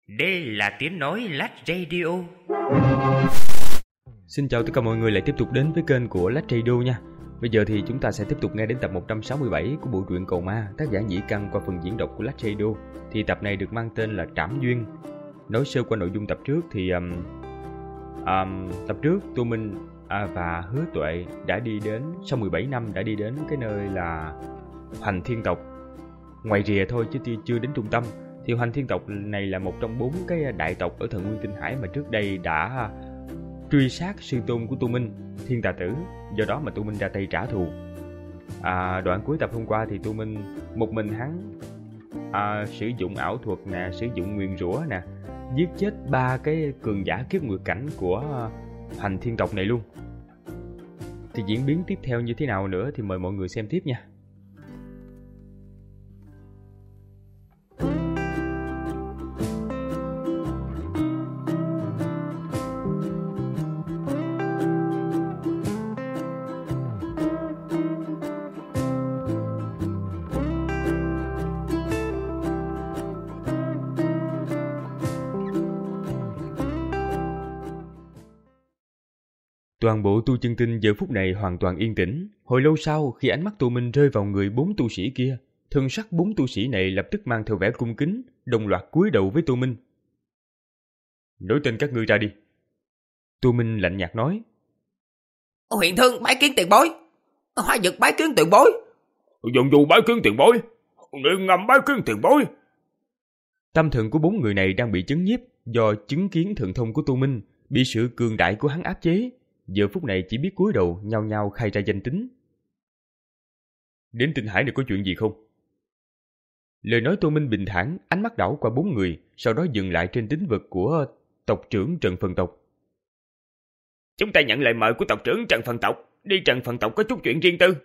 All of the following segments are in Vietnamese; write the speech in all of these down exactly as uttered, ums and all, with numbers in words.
Đây là tiếng nói Lách Radio. Xin chào tất cả mọi người lại tiếp tục đến với kênh của Lách Radio nha. Bây giờ thì chúng ta sẽ tiếp tục nghe đến tập một trăm sáu mươi bảy của bộ truyện Cầu Ma, tác giả Nhĩ Căn qua phần diễn đọc của Lách Radio. Thì tập này được mang tên là Trảm Duyên. Nói sơ qua nội dung tập trước thì um, um, tập trước Tô Minh à, và Hứa Tuệ đã đi đến, sau mười bảy năm đã đi đến cái nơi là Hoành Thiên Tộc. Ngoài rìa thôi chứ chưa đến trung tâm. Thì Hoành Thiên Tộc này là một trong bốn cái đại tộc ở Thần Nguyên Tinh Hải mà trước đây đã truy sát sư tôn của Tô Minh, Thiên Tà Tử. Do đó mà Tô Minh ra tay trả thù. À, đoạn cuối tập hôm qua thì Tô Minh một mình hắn à, sử dụng ảo thuật nè, sử dụng nguyền rủa nè, giết chết ba cái cường giả kiếp nguyệt cảnh của Hoành Thiên Tộc này luôn. Thì diễn biến tiếp theo như thế nào nữa thì mời mọi người xem tiếp nha. Toàn bộ tu chân tinh giờ phút này hoàn toàn yên tĩnh. Hồi lâu sau, khi ánh mắt Tô Minh rơi vào người bốn tu sĩ kia, thân sắc bốn tu sĩ này lập tức mang theo vẻ cung kính, đồng loạt cúi đầu với Tô Minh. Nói tên các ngươi ra đi. Tô Minh lạnh nhạt nói. Huyền Thương bái kiến tiền bối, Hoa Dực bái kiến tiền bối, Dồn Du bái kiến tiền bối, Niệm Ngầm bái kiến tiền bối. Tâm thần của bốn người này đang bị chấn nhiếp do chứng kiến thần thông của Tô Minh, bị sự cường đại của hắn áp chế. Giờ phút này chỉ biết cúi đầu nhao nhao khai ra danh tính. Đến Tinh Hải này có chuyện gì không? Lời nói Tô Minh bình thản, ánh mắt đảo qua bốn người, sau đó dừng lại trên tín vật của tộc trưởng Trần Phần Tộc. Chúng ta nhận lời mời của tộc trưởng Trần Phần Tộc, đi Trần Phần Tộc có chút chuyện riêng tư.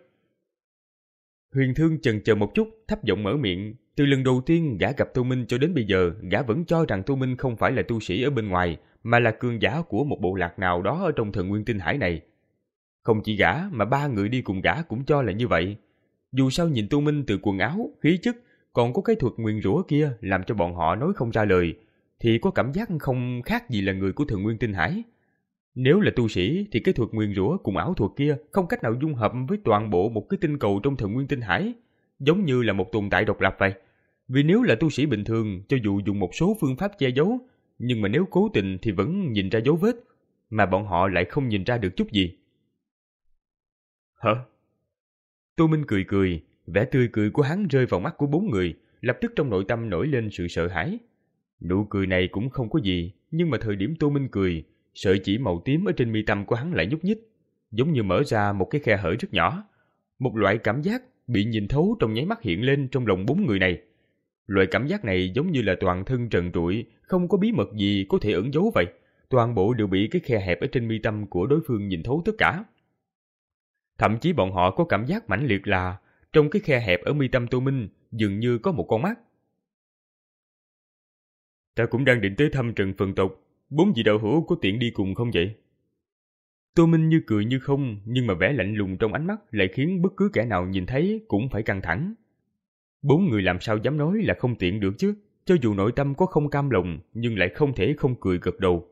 Huyền Thương chần chờ một chút, thấp giọng mở miệng. Từ lần đầu tiên gã gặp Tô Minh cho đến bây giờ, gã vẫn cho rằng Tô Minh không phải là tu sĩ ở bên ngoài, mà là cường giả của một bộ lạc nào đó ở trong Thần Nguyên Tinh Hải này. Không chỉ gã mà ba người đi cùng gã cũng cho là như vậy. Dù sao nhìn Tô Minh từ quần áo, khí chất, còn có cái thuật nguyền rủa kia làm cho bọn họ nói không ra lời, thì có cảm giác không khác gì là người của Thần Nguyên Tinh Hải. Nếu là tu sĩ thì cái thuật nguyền rủa cùng ảo thuật kia không cách nào dung hợp với toàn bộ một cái tinh cầu trong Thần Nguyên Tinh Hải, giống như là một tồn tại độc lập vậy. Vì nếu là tu sĩ bình thường, cho dù dùng một số phương pháp che giấu, nhưng mà nếu cố tình thì vẫn nhìn ra dấu vết, mà bọn họ lại không nhìn ra được chút gì. Hả? Tô Minh cười cười, vẻ tươi cười của hắn rơi vào mắt của bốn người, lập tức trong nội tâm nổi lên sự sợ hãi. Nụ cười này cũng không có gì, nhưng mà thời điểm Tô Minh cười, sợi chỉ màu tím ở trên mi tâm của hắn lại nhúc nhích, giống như mở ra một cái khe hở rất nhỏ. Một loại cảm giác bị nhìn thấu trong nháy mắt hiện lên trong lòng bốn người này. Loại cảm giác này giống như là toàn thân trần trụi, không có bí mật gì có thể ẩn giấu vậy. Toàn bộ đều bị cái khe hẹp ở trên mi tâm của đối phương nhìn thấu tất cả. Thậm chí bọn họ có cảm giác mãnh liệt là trong cái khe hẹp ở mi tâm Tô Minh dường như có một con mắt. Ta cũng đang định tới thăm Trần Phần Tộc, bốn vị đạo hữu có tiện đi cùng không vậy? Tô Minh như cười như không, nhưng mà vẻ lạnh lùng trong ánh mắt lại khiến bất cứ kẻ nào nhìn thấy cũng phải căng thẳng. Bốn người làm sao dám nói là không tiện được chứ, cho dù nội tâm có không cam lòng, nhưng lại không thể không cười gật đầu.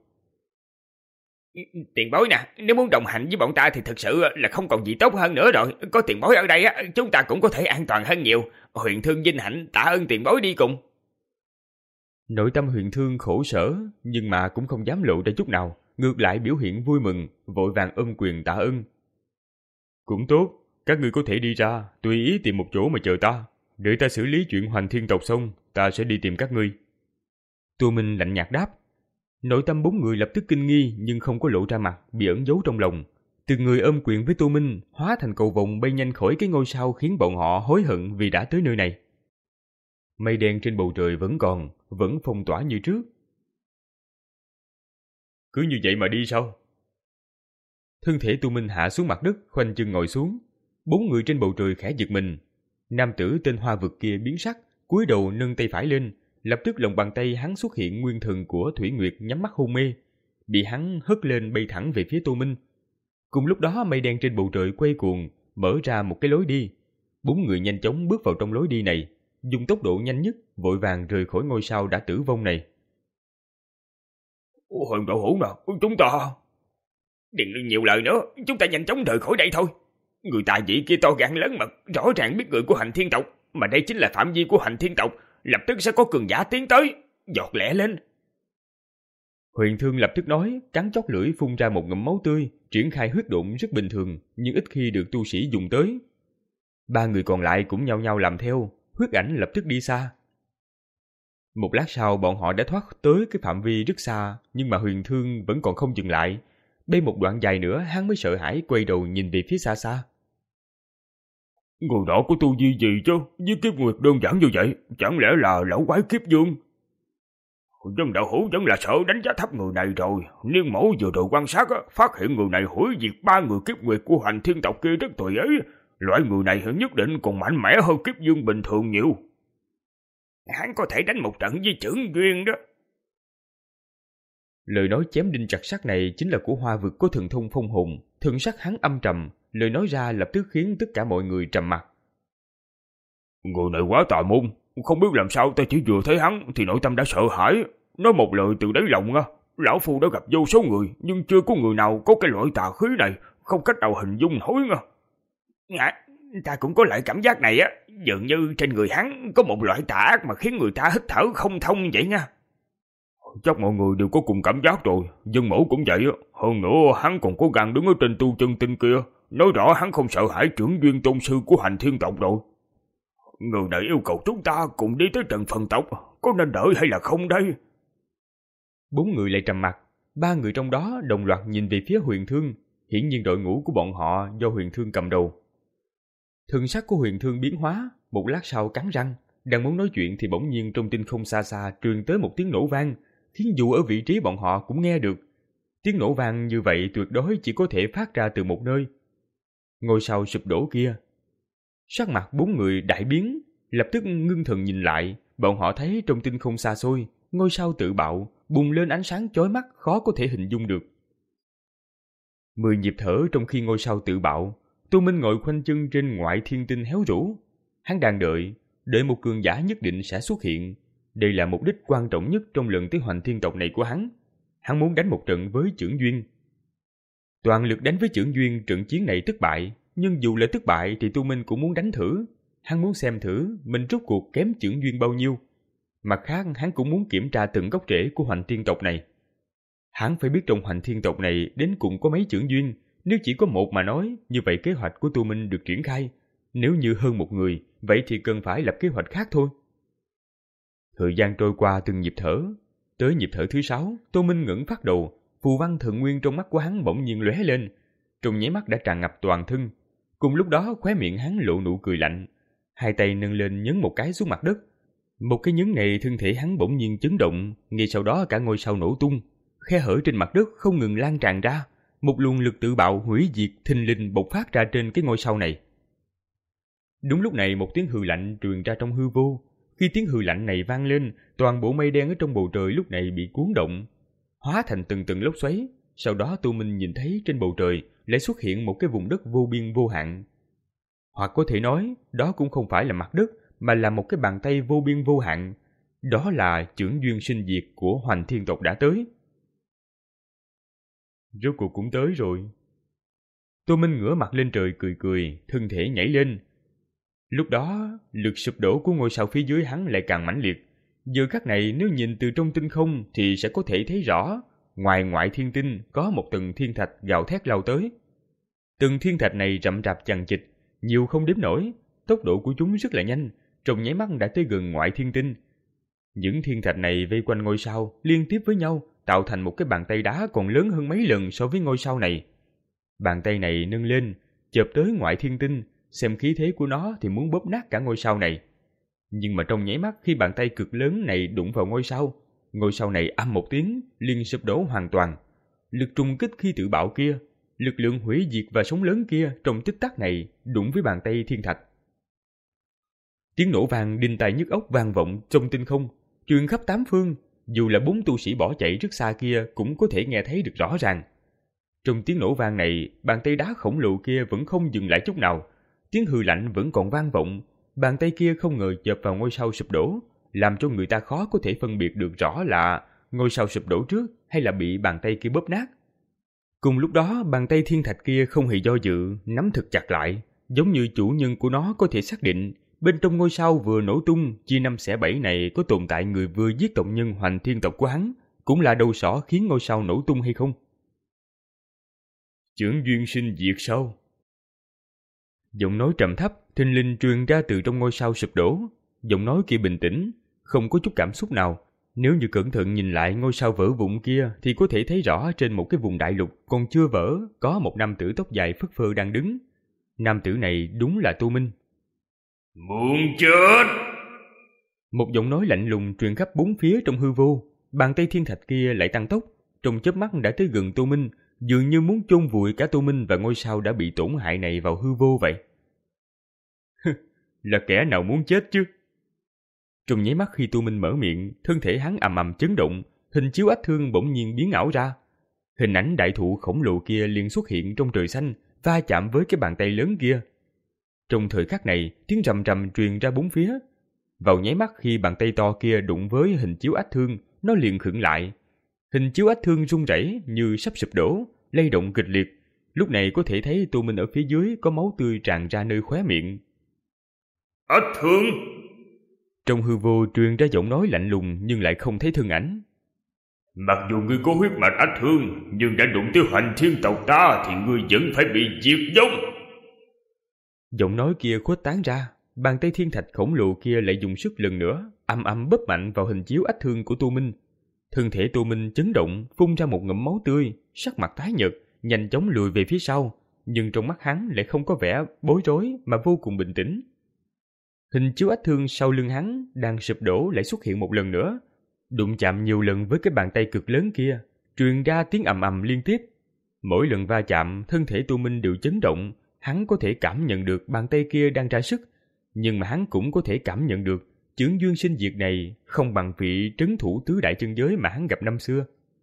Tiền bối nè, nếu muốn đồng hành với bọn ta thì thực sự là không còn gì tốt hơn nữa rồi. Có tiền bối ở đây á, chúng ta cũng có thể an toàn hơn nhiều. Huyền Thương vinh hạnh tạ ơn tiền bối đi cùng. Nội tâm Huyền Thương khổ sở, nhưng mà cũng không dám lộ ra chút nào, ngược lại biểu hiện vui mừng, vội vàng ôm quyền tạ ơn. Cũng tốt, các ngươi có thể đi ra, tùy ý tìm một chỗ mà chờ ta. Đợi ta xử lý chuyện Hoành Thiên Tộc xong, ta sẽ đi tìm các ngươi. Tô Minh lạnh nhạt đáp. Nội tâm bốn người lập tức kinh nghi nhưng không có lộ ra mặt, bị ẩn giấu trong lòng. Từng người ôm quyền với Tô Minh, hóa thành cầu vồng bay nhanh khỏi cái ngôi sao khiến bọn họ hối hận vì đã tới nơi này. Mây đen trên bầu trời vẫn còn, vẫn phong tỏa như trước. Cứ như vậy mà đi sao? Thân thể Tô Minh hạ xuống mặt đất, khoanh chân ngồi xuống. Bốn người trên bầu trời khẽ giật mình. Nam tử tên Hoa Vực kia biến sắc, cúi đầu nâng tay phải lên, lập tức lòng bàn tay hắn xuất hiện nguyên thần của Thủy Nguyệt nhắm mắt hôn mê, bị hắn hất lên bay thẳng về phía Tô Minh. Cùng lúc đó mây đen trên bầu trời quay cuồng, mở ra một cái lối đi. Bốn người nhanh chóng bước vào trong lối đi này, dùng tốc độ nhanh nhất vội vàng rời khỏi ngôi sao đã tử vong này. Hoàng đạo hữu nào, chúng ta... Đừng nhiều lời nữa, chúng ta nhanh chóng rời khỏi đây thôi. Người tài vị kia to gan lớn mật, rõ ràng biết người của Hành Thiên tộc, mà đây chính là phạm vi của Hành Thiên tộc, lập tức sẽ có cường giả tiến tới, giọt lẹ lên. Huyền Thương lập tức nói, cắn chót lưỡi phun ra một ngụm máu tươi, triển khai huyết độn rất bình thường, nhưng ít khi được tu sĩ dùng tới. Ba người còn lại cũng nhao nhao làm theo, huyết ảnh lập tức đi xa. Một lát sau bọn họ đã thoát tới cái phạm vi rất xa, nhưng mà Huyền Thương vẫn còn không dừng lại. Bên một đoạn dài nữa hắn mới sợ hãi quay đầu nhìn về phía xa xa. Người đó có tu vi gì chứ, với kiếp nguyệt đơn giản như vậy, chẳng lẽ là lão quái kiếp dương? Dân đạo hữu vẫn là sợ đánh giá thấp người này rồi. Niên mẫu vừa rồi quan sát, phát hiện người này hủy diệt ba người kiếp nguyệt của Hành Thiên tộc kia rất tùy ấy. Loại người này nhất định còn mạnh mẽ hơn kiếp dương bình thường nhiều. Hắn có thể đánh một trận với chưởng duyên đó. Lời nói chém đinh chặt sắt này chính là của Hoa vực có thần thông phong hồn. Thần sắc hắn âm trầm, lời nói ra lập tức khiến tất cả mọi người trầm mặc. Người này quá tà môn, không biết làm sao ta chỉ vừa thấy hắn thì nội tâm đã sợ hãi. Nói một lời từ đáy lòng á, lão phu đã gặp vô số người, nhưng chưa có người nào có cái loại tà khí này, không cách nào hình dung nổi nha. Dạ, ta cũng có loại cảm giác này á, dường như trên người hắn có một loại tà ác mà khiến người ta hít thở không thông vậy nha. Chắc mọi người đều có cùng cảm giác rồi, dân mẫu cũng vậy. Hơn nữa hắn còn có gan đứng ở trên tu chân tinh kia, nói rõ hắn không sợ hãi trưởng duyên tôn sư của Hành Thiên tộc rồi. Người này yêu cầu chúng ta cùng đi tới Trần Phần tộc, có nên đợi hay là không đây? Bốn người lại trầm mặt, ba người trong đó đồng loạt nhìn về phía Huyền Thương, hiển nhiên đội ngũ của bọn họ do Huyền Thương cầm đầu. Thần sắc của Huyền Thương biến hóa, một lát sau cắn răng, đang muốn nói chuyện thì bỗng nhiên trong tinh không xa xa truyền tới một tiếng nổ vang, khiến dù ở vị trí bọn họ cũng nghe được. Tiếng nổ vang như vậy tuyệt đối chỉ có thể phát ra từ một nơi. Ngôi sao sụp đổ kia. Sắc mặt bốn người đại biến, lập tức ngưng thần nhìn lại, bọn họ thấy trong tinh không xa xôi, ngôi sao tự bạo, bùng lên ánh sáng chói mắt khó có thể hình dung được. Mười nhịp thở trong khi ngôi sao tự bạo, Tô Minh ngồi khoanh chân trên ngoại thiên tinh héo rũ. Hắn đang đợi, đợi một cường giả nhất định sẽ xuất hiện. Đây là mục đích quan trọng nhất trong lần tới Hành Thiên tộc này của hắn. Hắn muốn đánh một trận với Chưởng Duyên. Toàn lực đánh với Chưởng Duyên, trận chiến này thất bại, nhưng dù là thất bại thì Tô Minh cũng muốn đánh thử. Hắn muốn xem thử mình rốt cuộc kém Chưởng Duyên bao nhiêu. Mặt khác hắn cũng muốn kiểm tra từng gốc rễ của Hành Thiên tộc này. Hắn phải biết trong Hành Thiên tộc này đến cùng có mấy Chưởng Duyên. Nếu chỉ có một mà nói, như vậy kế hoạch của Tô Minh được triển khai. Nếu như hơn một người, vậy thì cần phải lập kế hoạch khác thôi. Thời gian trôi qua từng nhịp thở. Tới nhịp thở thứ sáu, Tô Minh ngẩng phát đầu, phù văn thần nguyên trong mắt của hắn bỗng nhiên lóe lên. Trong nháy mắt đã tràn ngập toàn thân. Cùng lúc đó khóe miệng hắn lộ nụ cười lạnh. Hai tay nâng lên nhấn một cái xuống mặt đất. Một cái nhấn này thân thể hắn bỗng nhiên chấn động, ngay sau đó cả ngôi sao nổ tung. Khe hở trên mặt đất không ngừng lan tràn ra. Một luồng lực tự bạo hủy diệt thình lình bộc phát ra trên cái ngôi sao này. Đúng lúc này một tiếng hừ lạnh truyền ra trong hư vô. Khi tiếng hừ lạnh này vang lên, toàn bộ mây đen ở trong bầu trời lúc này bị cuốn động, hóa thành từng từng lốc xoáy. Sau đó Tô Minh nhìn thấy trên bầu trời lại xuất hiện một cái vùng đất vô biên vô hạn. Hoặc có thể nói, đó cũng không phải là mặt đất, mà là một cái bàn tay vô biên vô hạn. Đó là Chưởng Duyên sinh diệt của Hoành Thiên tộc đã tới. Rốt cuộc cũng tới rồi. Tô Minh ngửa mặt lên trời cười cười, thân thể nhảy lên. Lúc đó, lực sụp đổ của ngôi sao phía dưới hắn lại càng mãnh liệt. Giờ khắc này nếu nhìn từ trong tinh không thì sẽ có thể thấy rõ, ngoài ngoại thiên tinh có một tầng thiên thạch gào thét lao tới. Tầng thiên thạch này rậm rạp chằng chịt, nhiều không đếm nổi, tốc độ của chúng rất là nhanh, trong nháy mắt đã tới gần ngoại thiên tinh. Những thiên thạch này vây quanh ngôi sao liên tiếp với nhau, tạo thành một cái bàn tay đá còn lớn hơn mấy lần so với ngôi sao này. Bàn tay này nâng lên, chộp tới ngoại thiên tinh, xem khí thế của nó thì muốn bóp nát cả ngôi sao này. Nhưng mà trong nháy mắt khi bàn tay cực lớn này đụng vào ngôi sao, ngôi sao này âm một tiếng, liền sụp đổ hoàn toàn. Lực trùng kích khi tự bạo kia, lực lượng hủy diệt và sóng lớn kia trong tích tắc này đụng với bàn tay thiên thạch. Tiếng nổ vang đinh tai nhức óc vang vọng trong tinh không, truyền khắp tám phương, dù là bốn tu sĩ bỏ chạy rất xa kia cũng có thể nghe thấy được rõ ràng. Trong tiếng nổ vang này, bàn tay đá khổng lồ kia vẫn không dừng lại chút nào, tiếng hừ lạnh vẫn còn vang vọng. Bàn tay kia không ngờ chộp vào ngôi sao sụp đổ, làm cho người ta khó có thể phân biệt được rõ là ngôi sao sụp đổ trước hay là bị bàn tay kia bóp nát. Cùng lúc đó, bàn tay thiên thạch kia không hề do dự, nắm thật chặt lại, giống như chủ nhân của nó có thể xác định bên trong ngôi sao vừa nổ tung chia năm xẻ bảy này có tồn tại người vừa giết tộc nhân Hoành Thiên tộc của hắn, cũng là đầu sỏ khiến ngôi sao nổ tung hay không. Chưởng duyên sinh diệt sao? Giọng nói trầm thấp, thình lình truyền ra từ trong ngôi sao sụp đổ. Giọng nói kia bình tĩnh, không có chút cảm xúc nào. Nếu như cẩn thận nhìn lại ngôi sao vỡ vụn kia thì có thể thấy rõ trên một cái vùng đại lục còn chưa vỡ có một nam tử tóc dài phất phơ đang đứng. Nam tử này đúng là Tô Minh. Muốn chết! Một giọng nói lạnh lùng truyền khắp bốn phía trong hư vô. Bàn tay thiên thạch kia lại tăng tốc, trong chớp mắt đã tới gần Tô Minh, dường như muốn chôn vùi cả Tô Minh và ngôi sao đã bị tổn hại này vào hư vô vậy. Là kẻ nào muốn chết chứ? Trong nháy mắt khi Tô Minh mở miệng, thân thể hắn ầm ầm chấn động, hình chiếu ách thương bỗng nhiên biến ảo ra. Hình ảnh đại thụ khổng lồ kia liền xuất hiện trong trời xanh, va chạm với cái bàn tay lớn kia. Trong thời khắc này, tiếng rầm rầm truyền ra bốn phía. Vào nháy mắt khi bàn tay to kia đụng với hình chiếu ách thương, nó liền khựng lại. Hình chiếu ách thương rung rẩy như sắp sụp đổ, lay động kịch liệt. Lúc này có thể thấy Tô Minh ở phía dưới có máu tươi tràn ra nơi khóe miệng. Ách thương! Trong hư vô truyền ra giọng nói lạnh lùng nhưng lại không thấy thân ảnh. Mặc dù ngươi có huyết mạch ách thương, nhưng đã đụng tới Hoành Thiên tộc ta thì ngươi vẫn phải bị diệt vong. Giọng nói kia khuếch tán ra, bàn tay thiên thạch khổng lồ kia lại dùng sức lần nữa, ầm ầm bóp mạnh vào hình chiếu ách thương của Tô Minh. Thân thể Tô Minh chấn động, phun ra một ngụm máu tươi, sắc mặt tái nhợt, nhanh chóng lùi về phía sau, nhưng trong mắt hắn lại không có vẻ bối rối mà vô cùng bình tĩnh. Hình chiếu ách thương sau lưng hắn đang sụp đổ lại xuất hiện một lần nữa, đụng chạm nhiều lần với cái bàn tay cực lớn kia, truyền ra tiếng ầm ầm liên tiếp. Mỗi lần va chạm, thân thể Tô Minh đều chấn động, hắn có thể cảm nhận được bàn tay kia đang ra sức, nhưng mà hắn cũng có thể cảm nhận được chưởng duyên sinh diệt này không bằng vị trấn thủ tứ đại chân giới mà hắn gặp năm xưa.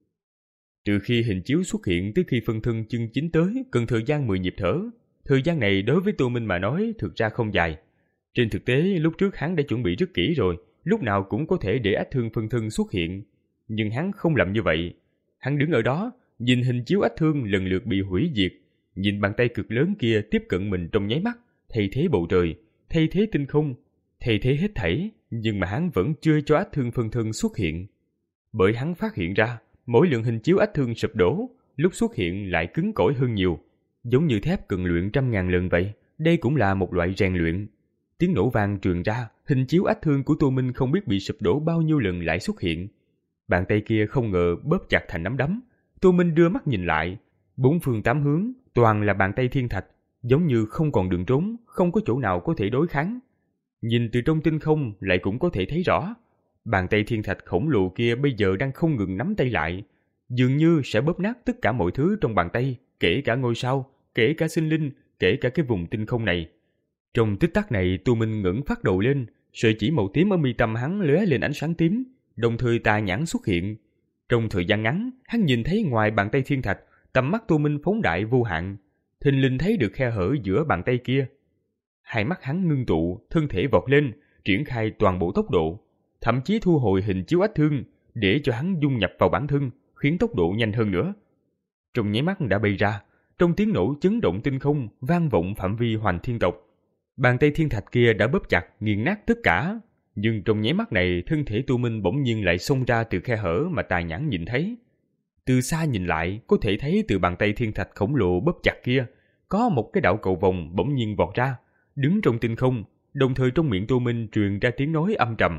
Từ khi hình chiếu xuất hiện tới khi phân thân chân chính tới cần thời gian mười nhịp thở. Thời gian này đối với Tô Minh mà nói thực ra không dài. Trên thực tế lúc trước hắn đã chuẩn bị rất kỹ rồi, lúc nào cũng có thể để ách thương phân thân xuất hiện. Nhưng hắn không làm như vậy. Hắn đứng ở đó, nhìn hình chiếu ách thương lần lượt bị hủy diệt, nhìn bàn tay cực lớn kia tiếp cận mình trong nháy mắt, thay thế bầu trời, thay thế tinh không, thay thế hết thảy, nhưng mà hắn vẫn chưa cho ách thương phân thân xuất hiện. Bởi hắn phát hiện ra, mỗi lần hình chiếu ách thương sụp đổ, lúc xuất hiện lại cứng cỏi hơn nhiều, giống như thép cần luyện trăm ngàn lần vậy. Đây cũng là một loại rèn luyện. Tiếng nổ vang truyền ra, hình chiếu ách thương của Tô Minh không biết bị sụp đổ bao nhiêu lần lại xuất hiện. Bàn tay kia không ngờ bóp chặt thành nắm đấm. Tô Minh đưa mắt nhìn lại, bốn phương tám hướng toàn là bàn tay thiên thạch, giống như không còn đường trốn, không có chỗ nào có thể đối kháng. Nhìn từ trong tinh không lại cũng có thể thấy rõ, bàn tay thiên thạch khổng lồ kia bây giờ đang không ngừng nắm tay lại, dường như sẽ bóp nát tất cả mọi thứ trong bàn tay, kể cả ngôi sao, kể cả sinh linh, kể cả cái vùng tinh không này. Trong tích tắc này, Tô Minh ngẩng phát đầu lên, sợi chỉ màu tím ở mi tâm hắn lóe lên ánh sáng tím, đồng thời tà nhãn xuất hiện. Trong thời gian ngắn, hắn nhìn thấy ngoài bàn tay thiên thạch, tầm mắt Tô Minh phóng đại vô hạn, thình lình thấy được khe hở giữa bàn tay kia. Hai mắt hắn ngưng tụ, thân thể vọt lên, triển khai toàn bộ tốc độ, thậm chí thu hồi hình chiếu ách thương để cho hắn dung nhập vào bản thân, khiến tốc độ nhanh hơn nữa. Trong nháy mắt đã bay ra, trong tiếng nổ chấn động tinh không vang vọng phạm vi Hoành Thiên tộc. Bàn tay thiên thạch kia đã bóp chặt, nghiền nát tất cả, nhưng trong nháy mắt này thân thể Tô Minh bỗng nhiên lại xông ra từ khe hở mà tài nhãn nhìn thấy. Từ xa nhìn lại, có thể thấy từ bàn tay thiên thạch khổng lồ bóp chặt kia, có một cái đạo cầu vồng bỗng nhiên vọt ra, đứng trong tinh không, đồng thời trong miệng Tô Minh truyền ra tiếng nói âm trầm.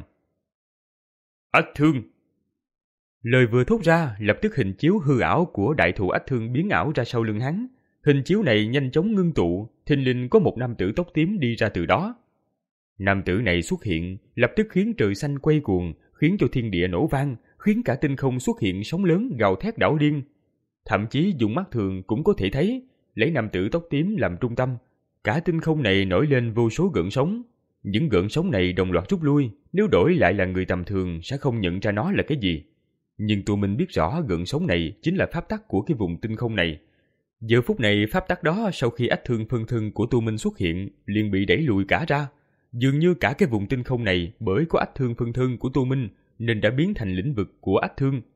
Ách thương! Lời vừa thốt ra, lập tức hình chiếu hư ảo của đại thụ ách thương biến ảo ra sau lưng hắn. Hình chiếu này nhanh chóng ngưng tụ, thình lình có một nam tử tóc tím đi ra từ đó. Nam tử này xuất hiện, lập tức khiến trời xanh quay cuồng, khiến cho thiên địa nổ vang, khiến cả tinh không xuất hiện sóng lớn gào thét đảo điên. Thậm chí dùng mắt thường cũng có thể thấy, lấy nam tử tóc tím làm trung tâm, cả tinh không này nổi lên vô số gợn sóng. Những gợn sóng này đồng loạt rút lui, nếu đổi lại là người tầm thường sẽ không nhận ra nó là cái gì. Nhưng tụi mình biết rõ gợn sóng này chính là pháp tắc của cái vùng tinh không này. Giờ phút này pháp tắc đó sau khi ách thương phân thân của Tô Minh xuất hiện liền bị đẩy lùi cả ra. Dường như cả cái vùng tinh không này bởi có ách thương phân thân của Tô Minh nên đã biến thành lĩnh vực của ách thương,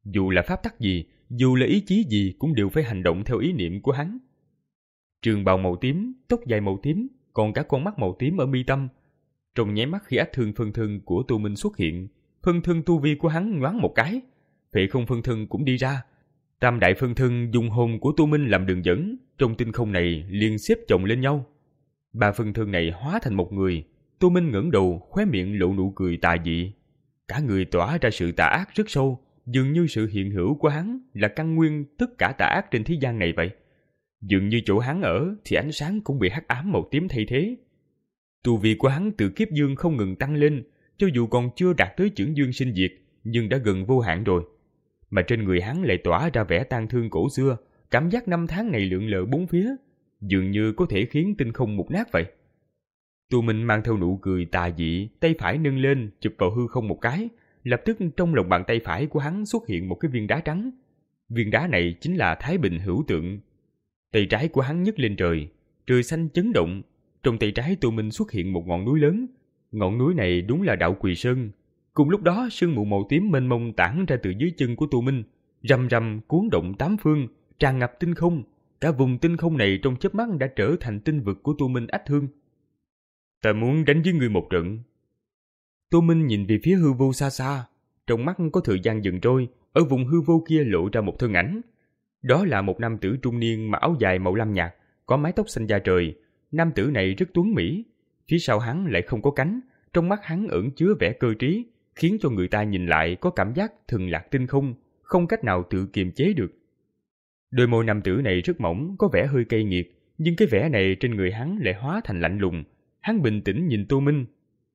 Dù là pháp tắc gì, dù là ý chí gì cũng đều phải hành động theo ý niệm của hắn. Trường bào màu tím, tóc dài màu tím, còn cả con mắt màu tím ở mi tâm. Trong nháy mắt khi ách thương phân thân của Tô Minh xuất hiện, phân thân tu vi của hắn nhoáng một cái, phệ không phân thân cũng đi ra. Tam đại phân thân dùng hồn của Tô Minh làm đường dẫn, trong tinh không này liền xếp chồng lên nhau. Ba phân thân này hóa thành một người. Tô Minh ngẩng đầu, khóe miệng lộ nụ cười tà dị. Cả người tỏa ra sự tà ác rất sâu, dường như sự hiện hữu của hắn là căn nguyên tất cả tà ác trên thế gian này vậy. Dường như chỗ hắn ở thì ánh sáng cũng bị hắc ám màu tím thay thế. Tu vi của hắn từ kiếp dương không ngừng tăng lên, cho dù còn chưa đạt tới chưởng dương sinh diệt, nhưng đã gần vô hạn rồi. Mà trên người hắn lại tỏa ra vẻ tang thương cổ xưa, cảm giác năm tháng này lượn lờ bốn phía, dường như có thể khiến tinh không mục nát vậy. Tu Minh mang theo nụ cười tà dị, tay phải nâng lên, chụp vào hư không một cái, lập tức trong lòng bàn tay phải của hắn xuất hiện một cái viên đá trắng. Viên đá này chính là Thái Bình Hữu Tượng. Tay trái của hắn nhấc lên trời, trời xanh chấn động. Trong tay trái Tu Minh xuất hiện một ngọn núi lớn. Ngọn núi này đúng là Đạo Quỳ Sơn. Cùng lúc đó, sương mù màu tím mênh mông tản ra từ dưới chân của Tu Minh, rầm rầm cuốn động tám phương, tràn ngập tinh không. Cả vùng tinh không này trong chớp mắt đã trở thành tinh vực của Tu Minh ách thương. Ta muốn đánh với ngươi một trận. Tô Minh nhìn về phía hư vô xa xa, trong mắt có thời gian dần trôi. Ở vùng hư vô kia lộ ra một thân ảnh. Đó là một nam tử trung niên mặc áo dài màu lam nhạt, có mái tóc xanh da trời. Nam tử này rất tuấn mỹ, phía sau hắn lại không có cánh, trong mắt hắn ẩn chứa vẻ cơ trí, khiến cho người ta nhìn lại có cảm giác thần lạc tinh không, không cách nào tự kiềm chế được. Đôi môi nam tử này rất mỏng, có vẻ hơi cay nghiệt, nhưng cái vẻ này trên người hắn lại hóa thành lạnh lùng. Hắn bình tĩnh nhìn Tô Minh.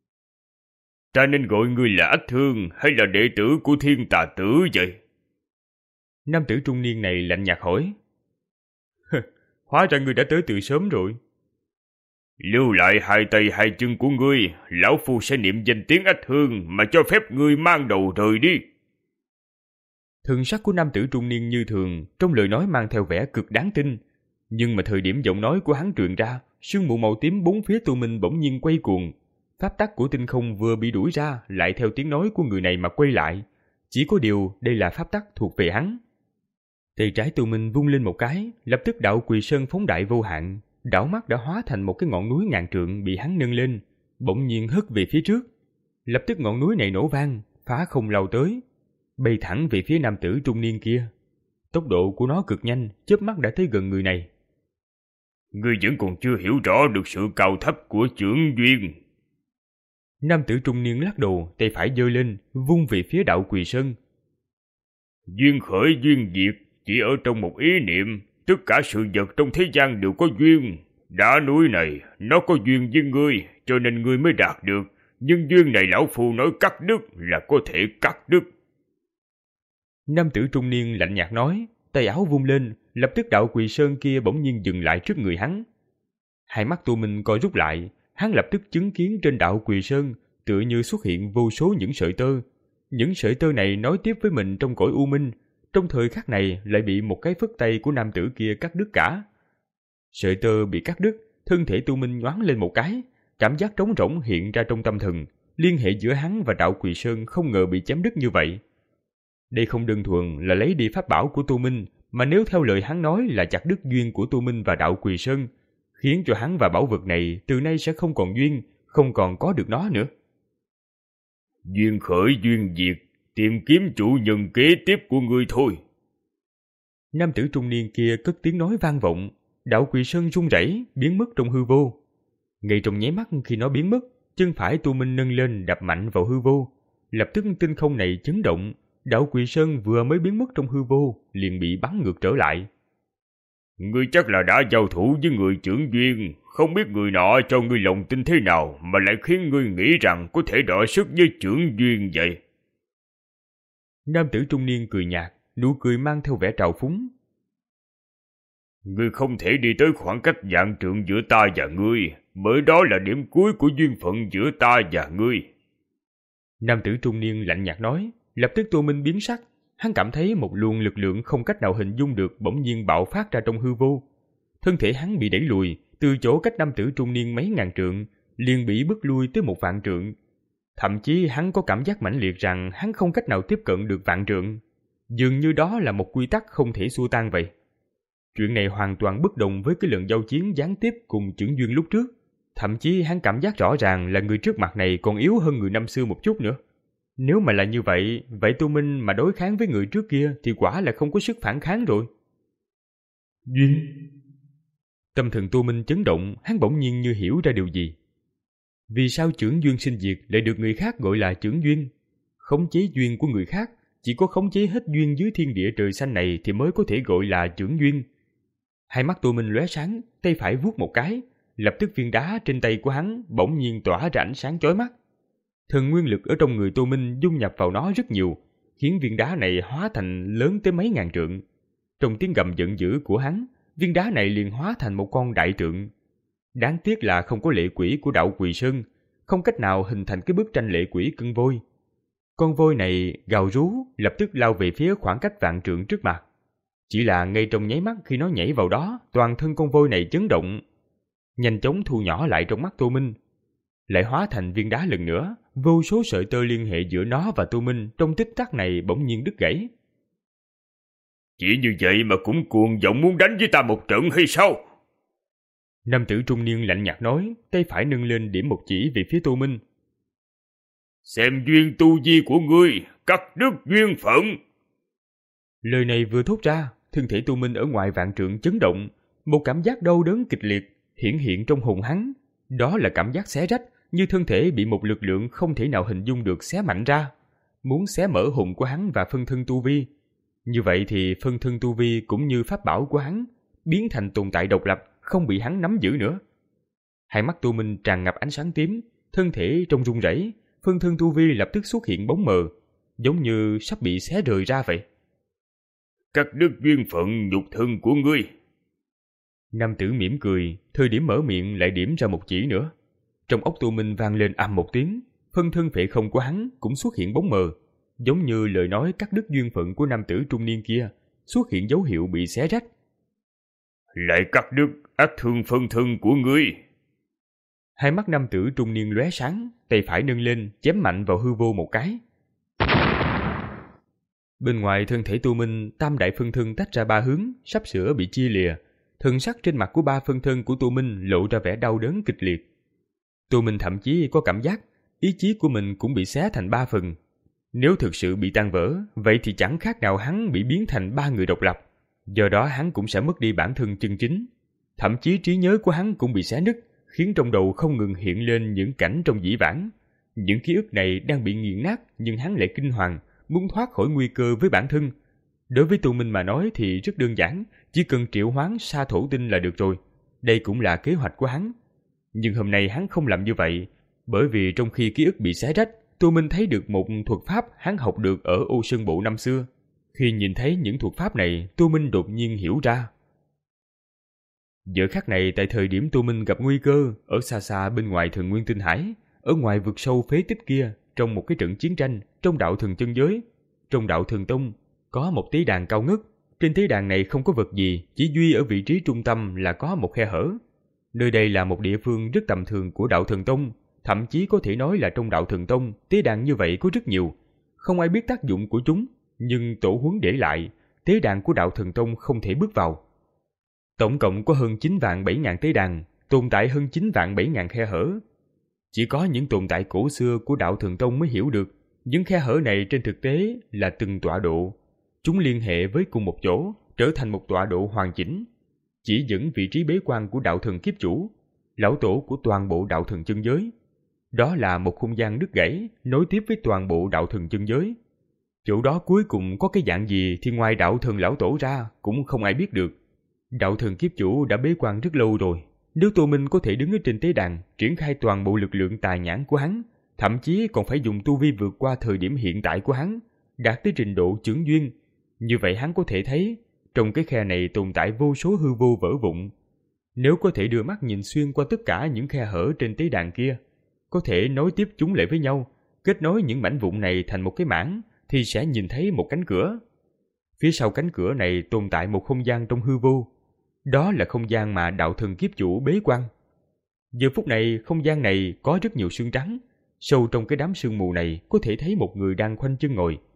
Ta nên gọi ngươi là Ách Thương hay là đệ tử của Thiên Tà Tử vậy? Nam tử trung niên này lạnh nhạt hỏi. Hóa ra ngươi đã tới từ sớm rồi. Lưu lại hai tay hai chân của ngươi, lão phu sẽ niệm danh tiếng Ách Thương mà cho phép ngươi mang đầu rời đi. Thần sắc của nam tử trung niên như thường, trong lời nói mang theo vẻ cực đáng tin. Nhưng mà thời điểm giọng nói của hắn truyền ra, sương mù màu tím bốn phía Tô Minh bỗng nhiên quay cuồng. Pháp tắc của tinh không vừa bị đuổi ra, lại theo tiếng nói của người này mà quay lại. Chỉ có điều đây là pháp tắc thuộc về hắn. Tay trái Tô Minh vung lên một cái, lập tức Đạo Quỳ Sơn phóng đại vô hạn. Đảo mắt đã hóa thành một cái ngọn núi ngàn trượng bị hắn nâng lên, bỗng nhiên hất về phía trước. Lập tức ngọn núi này nổ vang, phá không lao tới, bay thẳng về phía nam tử trung niên kia. Tốc độ của nó cực nhanh, chớp mắt đã tới gần người này. Ngươi vẫn còn chưa hiểu rõ được sự cao thấp của chưởng duyên. Nam tử trung niên lắc đầu, tay phải giơ lên, vung về phía Đạo Quỳ Sơn. Duyên khởi duyên diệt, chỉ ở trong một ý niệm. Tất cả sự vật trong thế gian đều có duyên. Đá núi này, nó có duyên với ngươi, cho nên ngươi mới đạt được. Nhưng duyên này lão phu nói cắt đứt là có thể cắt đứt. Nam tử trung niên lạnh nhạt nói, tay áo vung lên, lập tức Đạo Quỳ Sơn kia bỗng nhiên dừng lại trước người hắn. Hai mắt Tô Minh co rút lại, hắn lập tức chứng kiến trên Đạo Quỳ Sơn tựa như xuất hiện vô số những sợi tơ. Những sợi tơ này nối tiếp với mình trong cõi u minh, trong thời khắc này lại bị một cái phất tay của nam tử kia cắt đứt cả. Sợi tơ bị cắt đứt, thân thể Tô Minh nhoáng lên một cái, cảm giác trống rỗng hiện ra trong tâm thần, liên hệ giữa hắn và Đạo Quỳ Sơn không ngờ bị chém đứt như vậy. Đây không đơn thuần là lấy đi pháp bảo của Tô Minh, mà nếu theo lời hắn nói là chặt đứt duyên của Tô Minh và Đạo Quỳ Sơn, khiến cho hắn và bảo vật này từ nay sẽ không còn duyên, không còn có được nó nữa. Duyên khởi duyên diệt, tìm kiếm chủ nhân kế tiếp của ngươi thôi. Nam tử trung niên kia cất tiếng nói vang vọng, Đạo Quỳ Sơn rung rẩy, biến mất trong hư vô. Ngay trong nháy mắt khi nó biến mất, chân phải Tô Minh nâng lên đập mạnh vào hư vô, lập tức tinh không này chấn động. Đạo Quỳ Sơn vừa mới biến mất trong hư vô, liền bị bắn ngược trở lại. Ngươi chắc là đã giao thủ với người chưởng duyên, không biết người nọ cho ngươi lòng tin thế nào mà lại khiến ngươi nghĩ rằng có thể đọ sức với chưởng duyên vậy. Nam tử trung niên cười nhạt, nụ cười mang theo vẻ trào phúng. Ngươi không thể đi tới khoảng cách vạn trượng giữa ta và ngươi, bởi đó là điểm cuối của duyên phận giữa ta và ngươi. Nam tử trung niên lạnh nhạt nói. Lập tức Tô Minh biến sắc, hắn cảm thấy một luồng lực lượng không cách nào hình dung được bỗng nhiên bạo phát ra trong hư vô. Thân thể hắn bị đẩy lùi, từ chỗ cách nam tử trung niên mấy ngàn trượng, liền bị bước lui tới một vạn trượng. Thậm chí hắn có cảm giác mãnh liệt rằng hắn không cách nào tiếp cận được vạn trượng. Dường như đó là một quy tắc không thể xua tan vậy. Chuyện này hoàn toàn bất đồng với cái lần giao chiến gián tiếp cùng Chưởng Duyên lúc trước. Thậm chí hắn cảm giác rõ ràng là người trước mặt này còn yếu hơn người năm xưa một chút nữa. Nếu mà là như vậy, vậy Tô Minh mà đối kháng với người trước kia thì quả là không có sức phản kháng rồi. Duyên. Tâm thần Tô Minh chấn động, hắn bỗng nhiên như hiểu ra điều gì. Vì sao Chưởng Duyên sinh diệt lại được người khác gọi là Chưởng Duyên? Khống chế duyên của người khác, chỉ có khống chế hết duyên dưới thiên địa trời xanh này thì mới có thể gọi là Chưởng Duyên. Hai mắt Tô Minh lóe sáng, tay phải vuốt một cái, lập tức viên đá trên tay của hắn bỗng nhiên tỏa ra ánh sáng chói mắt. Thần nguyên lực ở trong người Tô Minh dung nhập vào nó rất nhiều, khiến viên đá này hóa thành lớn tới mấy ngàn trượng. Trong tiếng gầm giận dữ của hắn, viên đá này liền hóa thành một con đại trượng. Đáng tiếc là không có lệ quỷ của đạo Quỳ Sơn, không cách nào hình thành cái bức tranh lệ quỷ cưng voi. Con voi này gào rú, lập tức lao về phía khoảng cách vạn trượng trước mặt. Chỉ là ngay trong nháy mắt khi nó nhảy vào đó, toàn thân con voi này chấn động, nhanh chóng thu nhỏ lại trong mắt Tô Minh, lại hóa thành viên đá lần nữa. Vô số sợi tơ liên hệ giữa nó và Tô Minh trong tích tắc này bỗng nhiên đứt gãy. Chỉ như vậy mà cũng cuồng vọng muốn đánh với ta một trận hay sao? Nam tử trung niên lạnh nhạt nói, tay phải nâng lên điểm một chỉ về phía Tô Minh. Xem duyên tu vi của ngươi, cắt đứt duyên phận. Lời này vừa thốt ra, thân thể Tô Minh ở ngoài vạn trượng chấn động, một cảm giác đau đớn kịch liệt hiển hiện trong hồn hắn. Đó là cảm giác xé rách, như thân thể bị một lực lượng không thể nào hình dung được xé mạnh ra, muốn xé mở hồn của hắn và phân thân tu vi. Như vậy thì phân thân tu vi cũng như pháp bảo của hắn, biến thành tồn tại độc lập, không bị hắn nắm giữ nữa. Hai mắt Tô Minh tràn ngập ánh sáng tím, thân thể trong run rẩy, phân thân tu vi lập tức xuất hiện bóng mờ, giống như sắp bị xé rời ra vậy. Cắt đứt duyên phận nhục thân của ngươi. Nam tử mỉm cười, thời điểm mở miệng lại điểm ra một chỉ nữa. Trong óc Tô Minh vang lên ầm một tiếng, phân thân phệ không của hắn cũng xuất hiện bóng mờ, giống như lời nói cắt đứt duyên phận của nam tử trung niên kia, xuất hiện dấu hiệu bị xé rách. Lại cắt đứt ác thương phân thân của ngươi. Hai mắt nam tử trung niên lóe sáng, tay phải nâng lên, chém mạnh vào hư vô một cái. Bên ngoài thân thể Tô Minh, tam đại phân thân tách ra ba hướng, sắp sửa bị chia lìa. Thần sắc trên mặt của ba phân thân của Tô Minh lộ ra vẻ đau đớn kịch liệt. Tô Minh thậm chí có cảm giác ý chí của mình cũng bị xé thành ba phần. Nếu thực sự bị tan vỡ, vậy thì chẳng khác nào hắn bị biến thành ba người độc lập. Do đó hắn cũng sẽ mất đi bản thân chân chính. Thậm chí trí nhớ của hắn cũng bị xé nứt, khiến trong đầu không ngừng hiện lên những cảnh trong dĩ vãng. Những ký ức này đang bị nghiền nát, nhưng hắn lại kinh hoàng, muốn thoát khỏi nguy cơ với bản thân. Đối với Tô Minh mà nói thì rất đơn giản, chỉ cần triệu hoán sa thổ tinh là được rồi. Đây cũng là kế hoạch của hắn. Nhưng hôm nay hắn không làm như vậy, bởi vì trong khi ký ức bị xé rách, Tô Minh thấy được một thuật pháp hắn học được ở Ô Sơn Bộ năm xưa. Khi nhìn thấy những thuật pháp này, Tô Minh đột nhiên hiểu ra. Giờ khắc này, tại thời điểm Tô Minh gặp nguy cơ, ở xa xa bên ngoài Thần Nguyên Tinh Hải, ở ngoài vực sâu phế tích kia, trong một cái trận chiến tranh, trong đạo thần chân giới, trong đạo thần tông, có một tế đàn cao ngất. Trên tế đàn này không có vật gì, chỉ duy ở vị trí trung tâm là có một khe hở. Nơi đây là một địa phương rất tầm thường của đạo thần tông, thậm chí có thể nói là trong đạo thần tông, tế đàn như vậy có rất nhiều. Không ai biết tác dụng của chúng, nhưng tổ huấn để lại, tế đàn của đạo thần tông không thể bước vào. Tổng cộng có hơn chín vạn bảy ngàn tế đàn, tồn tại hơn chín vạn bảy ngàn khe hở. Chỉ có những tồn tại cổ xưa của đạo thần tông mới hiểu được, những khe hở này trên thực tế là từng tọa độ. Chúng liên hệ với cùng một chỗ, trở thành một tọa độ hoàn chỉnh, chỉ dẫn vị trí bế quan của đạo thần kiếp chủ, lão tổ của toàn bộ đạo thần chân giới. Đó là một không gian đứt gãy, nối tiếp với toàn bộ đạo thần chân giới. Chỗ đó cuối cùng có cái dạng gì thì ngoài đạo thần lão tổ ra cũng không ai biết được. Đạo thần kiếp chủ đã bế quan rất lâu rồi. Nếu Tô Minh có thể đứng ở trên tế đàn, triển khai toàn bộ lực lượng tài nhãn của hắn, thậm chí còn phải dùng tu vi vượt qua thời điểm hiện tại của hắn, đạt tới trình độ chưởng duyên, như vậy hắn có thể thấy trong cái khe này tồn tại vô số hư vô vỡ vụn. Nếu có thể đưa mắt nhìn xuyên qua tất cả những khe hở trên tế đàn kia, có thể nối tiếp chúng lại với nhau, kết nối những mảnh vụn này thành một cái mảng, thì sẽ nhìn thấy một cánh cửa. Phía sau cánh cửa này tồn tại một không gian trong hư vô. Đó là không gian mà đạo thần kiếp chủ bế quan. Giờ phút này, không gian này có rất nhiều sương trắng. Sâu trong cái đám sương mù này có thể thấy một người đang khoanh chân ngồi.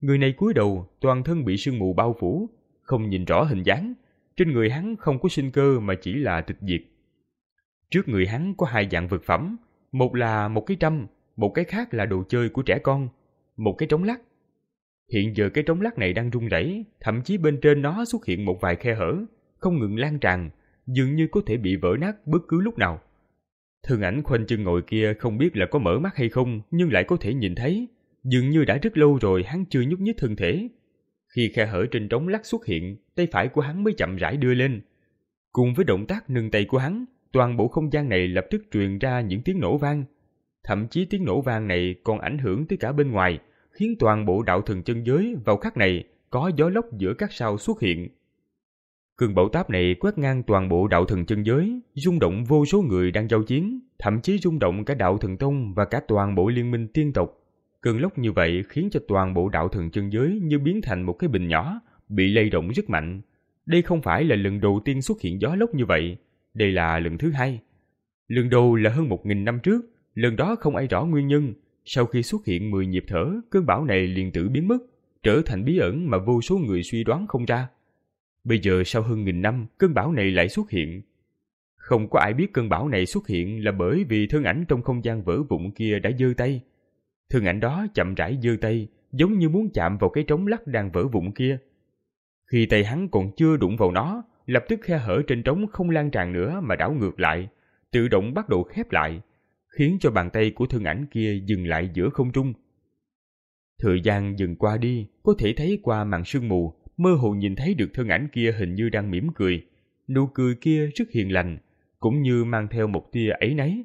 Người này cúi đầu, toàn thân bị sương mù bao phủ, không nhìn rõ hình dáng. Trên người hắn không có sinh cơ mà chỉ là tịch diệt. Trước người hắn có hai dạng vật phẩm, một là một cái trâm, một cái khác là đồ chơi của trẻ con, một cái trống lắc. Hiện giờ cái trống lắc này đang rung rẩy, thậm chí bên trên nó xuất hiện một vài khe hở, không ngừng lan tràn, dường như có thể bị vỡ nát bất cứ lúc nào. Thân ảnh khoanh chân ngồi kia không biết là có mở mắt hay không, nhưng lại có thể nhìn thấy, dường như đã rất lâu rồi hắn chưa nhúc nhích thân thể. Khi khe hở trên trống lắc xuất hiện, tay phải của hắn mới chậm rãi đưa lên. Cùng với động tác nâng tay của hắn, toàn bộ không gian này lập tức truyền ra những tiếng nổ vang. Thậm chí tiếng nổ vang này còn ảnh hưởng tới cả bên ngoài, khiến toàn bộ đạo thần chân giới vào khắc này có gió lốc giữa các sao xuất hiện. Cơn bão táp này quét ngang toàn bộ đạo thần chân giới, rung động vô số người đang giao chiến, thậm chí rung động cả đạo thần tông và cả toàn bộ liên minh tiên tộc. Cơn lốc như vậy khiến cho toàn bộ đạo thần chân giới như biến thành một cái bình nhỏ, bị lay động rất mạnh. Đây không phải là lần đầu tiên xuất hiện gió lốc như vậy, đây là lần thứ hai. Lần đầu là hơn một nghìn năm trước, lần đó không ai rõ nguyên nhân. Sau khi xuất hiện mười nhịp thở, cơn bão này liền tự biến mất, trở thành bí ẩn mà vô số người suy đoán không ra. Bây giờ sau hơn nghìn năm, cơn bão này lại xuất hiện. Không có ai biết cơn bão này xuất hiện là bởi vì thân ảnh trong không gian vỡ vụn kia đã giơ tay. Thân ảnh đó chậm rãi giơ tay, giống như muốn chạm vào cái trống lắc đang vỡ vụn kia. Khi tay hắn còn chưa đụng vào nó, lập tức khe hở trên trống không lan tràn nữa mà đảo ngược lại, tự động bắt đầu khép lại, khiến cho bàn tay của thân ảnh kia dừng lại giữa không trung. Thời gian dần qua đi, có thể thấy qua màn sương mù, mơ hồ nhìn thấy được thân ảnh kia hình như đang mỉm cười. Nụ cười kia rất hiền lành, cũng như mang theo một tia áy náy.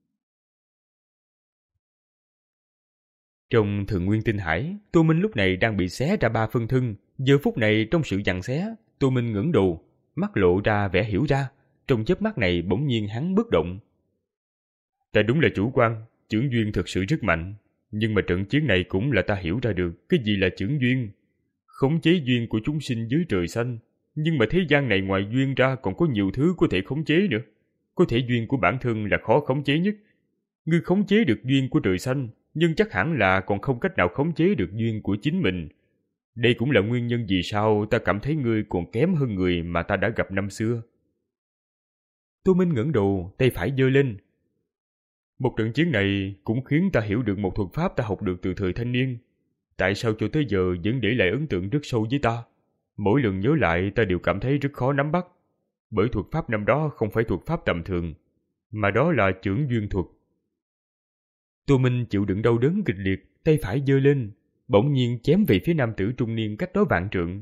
Trong Thượng Nguyên Tinh Hải, Tô Minh lúc này đang bị xé ra ba phân thân. Giờ phút này trong sự giằng xé, Tô Minh ngẩng đầu, mắt lộ ra vẻ hiểu ra. Trong chớp mắt này bỗng nhiên hắn bất động. Ta đúng là chủ quan, chưởng duyên thực sự rất mạnh. Nhưng mà trận chiến này cũng là ta hiểu ra được cái gì là chưởng duyên. Khống chế duyên của chúng sinh dưới trời xanh. Nhưng mà thế gian này ngoài duyên ra còn có nhiều thứ có thể khống chế nữa. Có thể duyên của bản thân là khó khống chế nhất. Ngươi khống chế được duyên của trời xanh, nhưng chắc hẳn là còn không cách nào khống chế được duyên của chính mình. Đây cũng là nguyên nhân vì sao ta cảm thấy ngươi còn kém hơn người mà ta đã gặp năm xưa. Tô Minh ngẩng đầu, tay phải giơ lên. Một trận chiến này cũng khiến ta hiểu được một thuật pháp ta học được từ thời thanh niên. Tại sao cho tới giờ vẫn để lại ấn tượng rất sâu với ta? Mỗi lần nhớ lại ta đều cảm thấy rất khó nắm bắt. Bởi thuật pháp năm đó không phải thuật pháp tầm thường, mà đó là chưởng duyên thuật. Tô Minh chịu đựng đau đớn kịch liệt, tay phải giơ lên, bỗng nhiên chém về phía nam tử trung niên cách đó vạn trượng.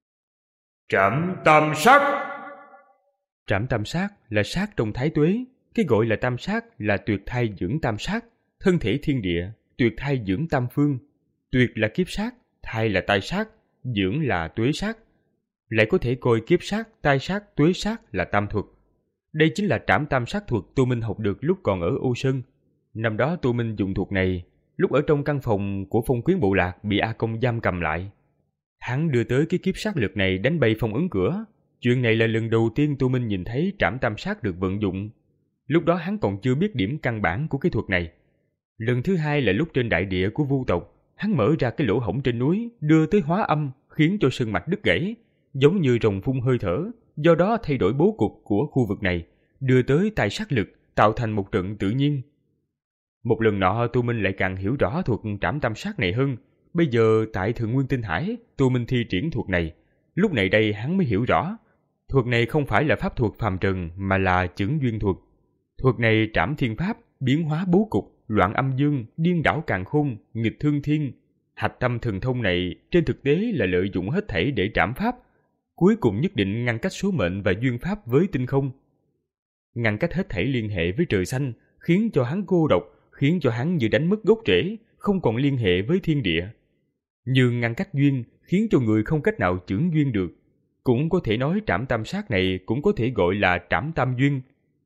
Trảm tam sát. Trảm tam sát là sát trong thái tuế. Cái gọi là tam sát là tuyệt thai dưỡng tam sát, thân thể thiên địa, tuyệt thai dưỡng tam phương. Tuyệt là kiếp sát, thai là tai sát, dưỡng là tuế sát. Lại có thể coi kiếp sát, tai sát, tuế sát là tam thuật. Đây chính là trảm tam sát thuật Tô Minh học được lúc còn ở Ô Sơn. Năm đó Tô Minh dùng thuật này, lúc ở trong căn phòng của phong quyến bộ lạc bị A Công giam cầm lại. Hắn đưa tới cái kiếp sát lực này đánh bay phong ấn cửa. Chuyện này là lần đầu tiên Tô Minh nhìn thấy trảm tam sát được vận dụng. Lúc đó hắn còn chưa biết điểm căn bản của cái thuật này. Lần thứ hai là lúc trên đại địa của Vu tộc, hắn mở ra cái lỗ hổng trên núi, đưa tới hóa âm, khiến cho sơn mạch đứt gãy, giống như rồng phun hơi thở, do đó thay đổi bố cục của khu vực này, đưa tới tài sát lực, tạo thành một trận tự nhiên. Một lần nọ Tô Minh lại càng hiểu rõ thuật trảm tam sát này hơn. Bây giờ tại Thượng Nguyên Tinh Hải, Tô Minh thi triển thuật này. Lúc này đây hắn mới hiểu rõ, thuật này không phải là pháp thuật phàm trần mà là chưởng duyên thuật. Thuật này trảm thiên pháp, biến hóa bố cục, loạn âm dương, điên đảo càn khôn, nghịch thương thiên. Hạch tâm thần thông này trên thực tế là lợi dụng hết thảy để trảm pháp, cuối cùng nhất định ngăn cách số mệnh và duyên pháp với tinh không. Ngăn cách hết thảy liên hệ với trời xanh, khiến cho hắn cô độc, khiến cho hắn như đánh mất gốc rễ, không còn liên hệ với thiên địa. Như ngăn cách duyên, khiến cho người không cách nào chưởng duyên được. Cũng có thể nói trảm tam sát này cũng có thể gọi là trảm tam duyên.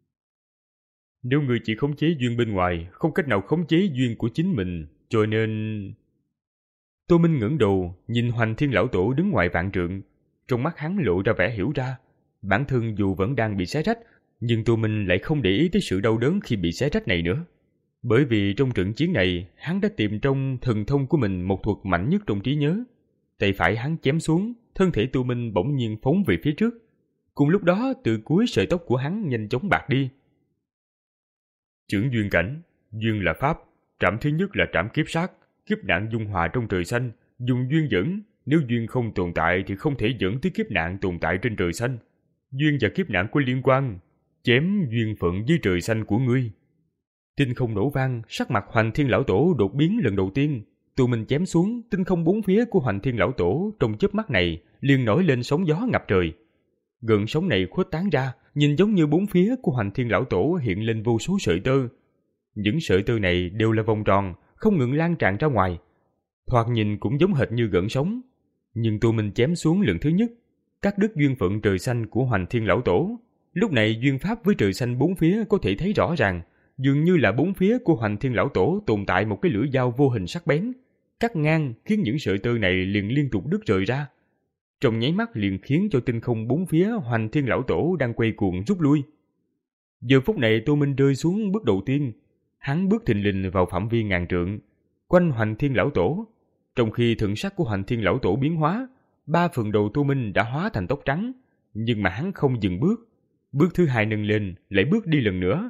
Nếu người chỉ khống chế duyên bên ngoài, không cách nào khống chế duyên của chính mình, cho nên... Tô Minh ngẩng đầu, nhìn Hoành Thiên Lão Tổ đứng ngoài vạn trượng. Trong mắt hắn lộ ra vẻ hiểu ra. Bản thân dù vẫn đang bị xé rách, nhưng Tô Minh lại không để ý tới sự đau đớn khi bị xé rách này nữa. Bởi vì trong trận chiến này, hắn đã tìm trong thần thông của mình một thuật mạnh nhất trong trí nhớ. Tay phải hắn chém xuống, thân thể Tu Minh bỗng nhiên phóng về phía trước. Cùng lúc đó, từ cuối sợi tóc của hắn nhanh chóng bạc đi. Chưởng duyên cảnh, duyên là pháp, trảm thứ nhất là trảm kiếp sát, kiếp nạn dung hòa trong trời xanh, dùng duyên dẫn, nếu duyên không tồn tại thì không thể dẫn tới kiếp nạn tồn tại trên trời xanh. Duyên và kiếp nạn có liên quan, chém duyên phận với trời xanh của ngươi. Tinh không nổ vang, sắc mặt Hoành Thiên lão tổ đột biến lần đầu tiên. Tu Minh chém xuống, tinh không bốn phía của Hoành Thiên lão tổ trong chớp mắt này liền nổi lên sóng gió ngập trời. Gợn sóng này khuếch tán ra, nhìn giống như bốn phía của Hoành Thiên lão tổ hiện lên vô số sợi tơ. Những sợi tơ này đều là vòng tròn, không ngừng lan tràn ra ngoài. Thoạt nhìn cũng giống hệt như gợn sóng. Nhưng Tu Minh chém xuống lần thứ nhất, cắt đứt duyên phận trời xanh của Hoành Thiên lão tổ. Lúc này duyên pháp với trời xanh bốn phía có thể thấy rõ ràng, dường như là bốn phía của Hoành Thiên lão tổ tồn tại một cái lưỡi dao vô hình sắc bén, cắt ngang khiến những sợi tơ này liền liên tục đứt rời ra. Trong nháy mắt liền khiến cho tinh không bốn phía Hoành Thiên lão tổ đang quay cuồng rút lui. Giờ phút này Tô Minh rơi xuống bước đầu tiên, hắn bước thình lình vào phạm vi ngàn trượng, quanh Hoành Thiên lão tổ. Trong khi thần sắc của Hoành Thiên lão tổ biến hóa, ba phần đầu Tô Minh đã hóa thành tóc trắng, nhưng mà hắn không dừng bước, bước thứ hai nâng lên, lại bước đi lần nữa.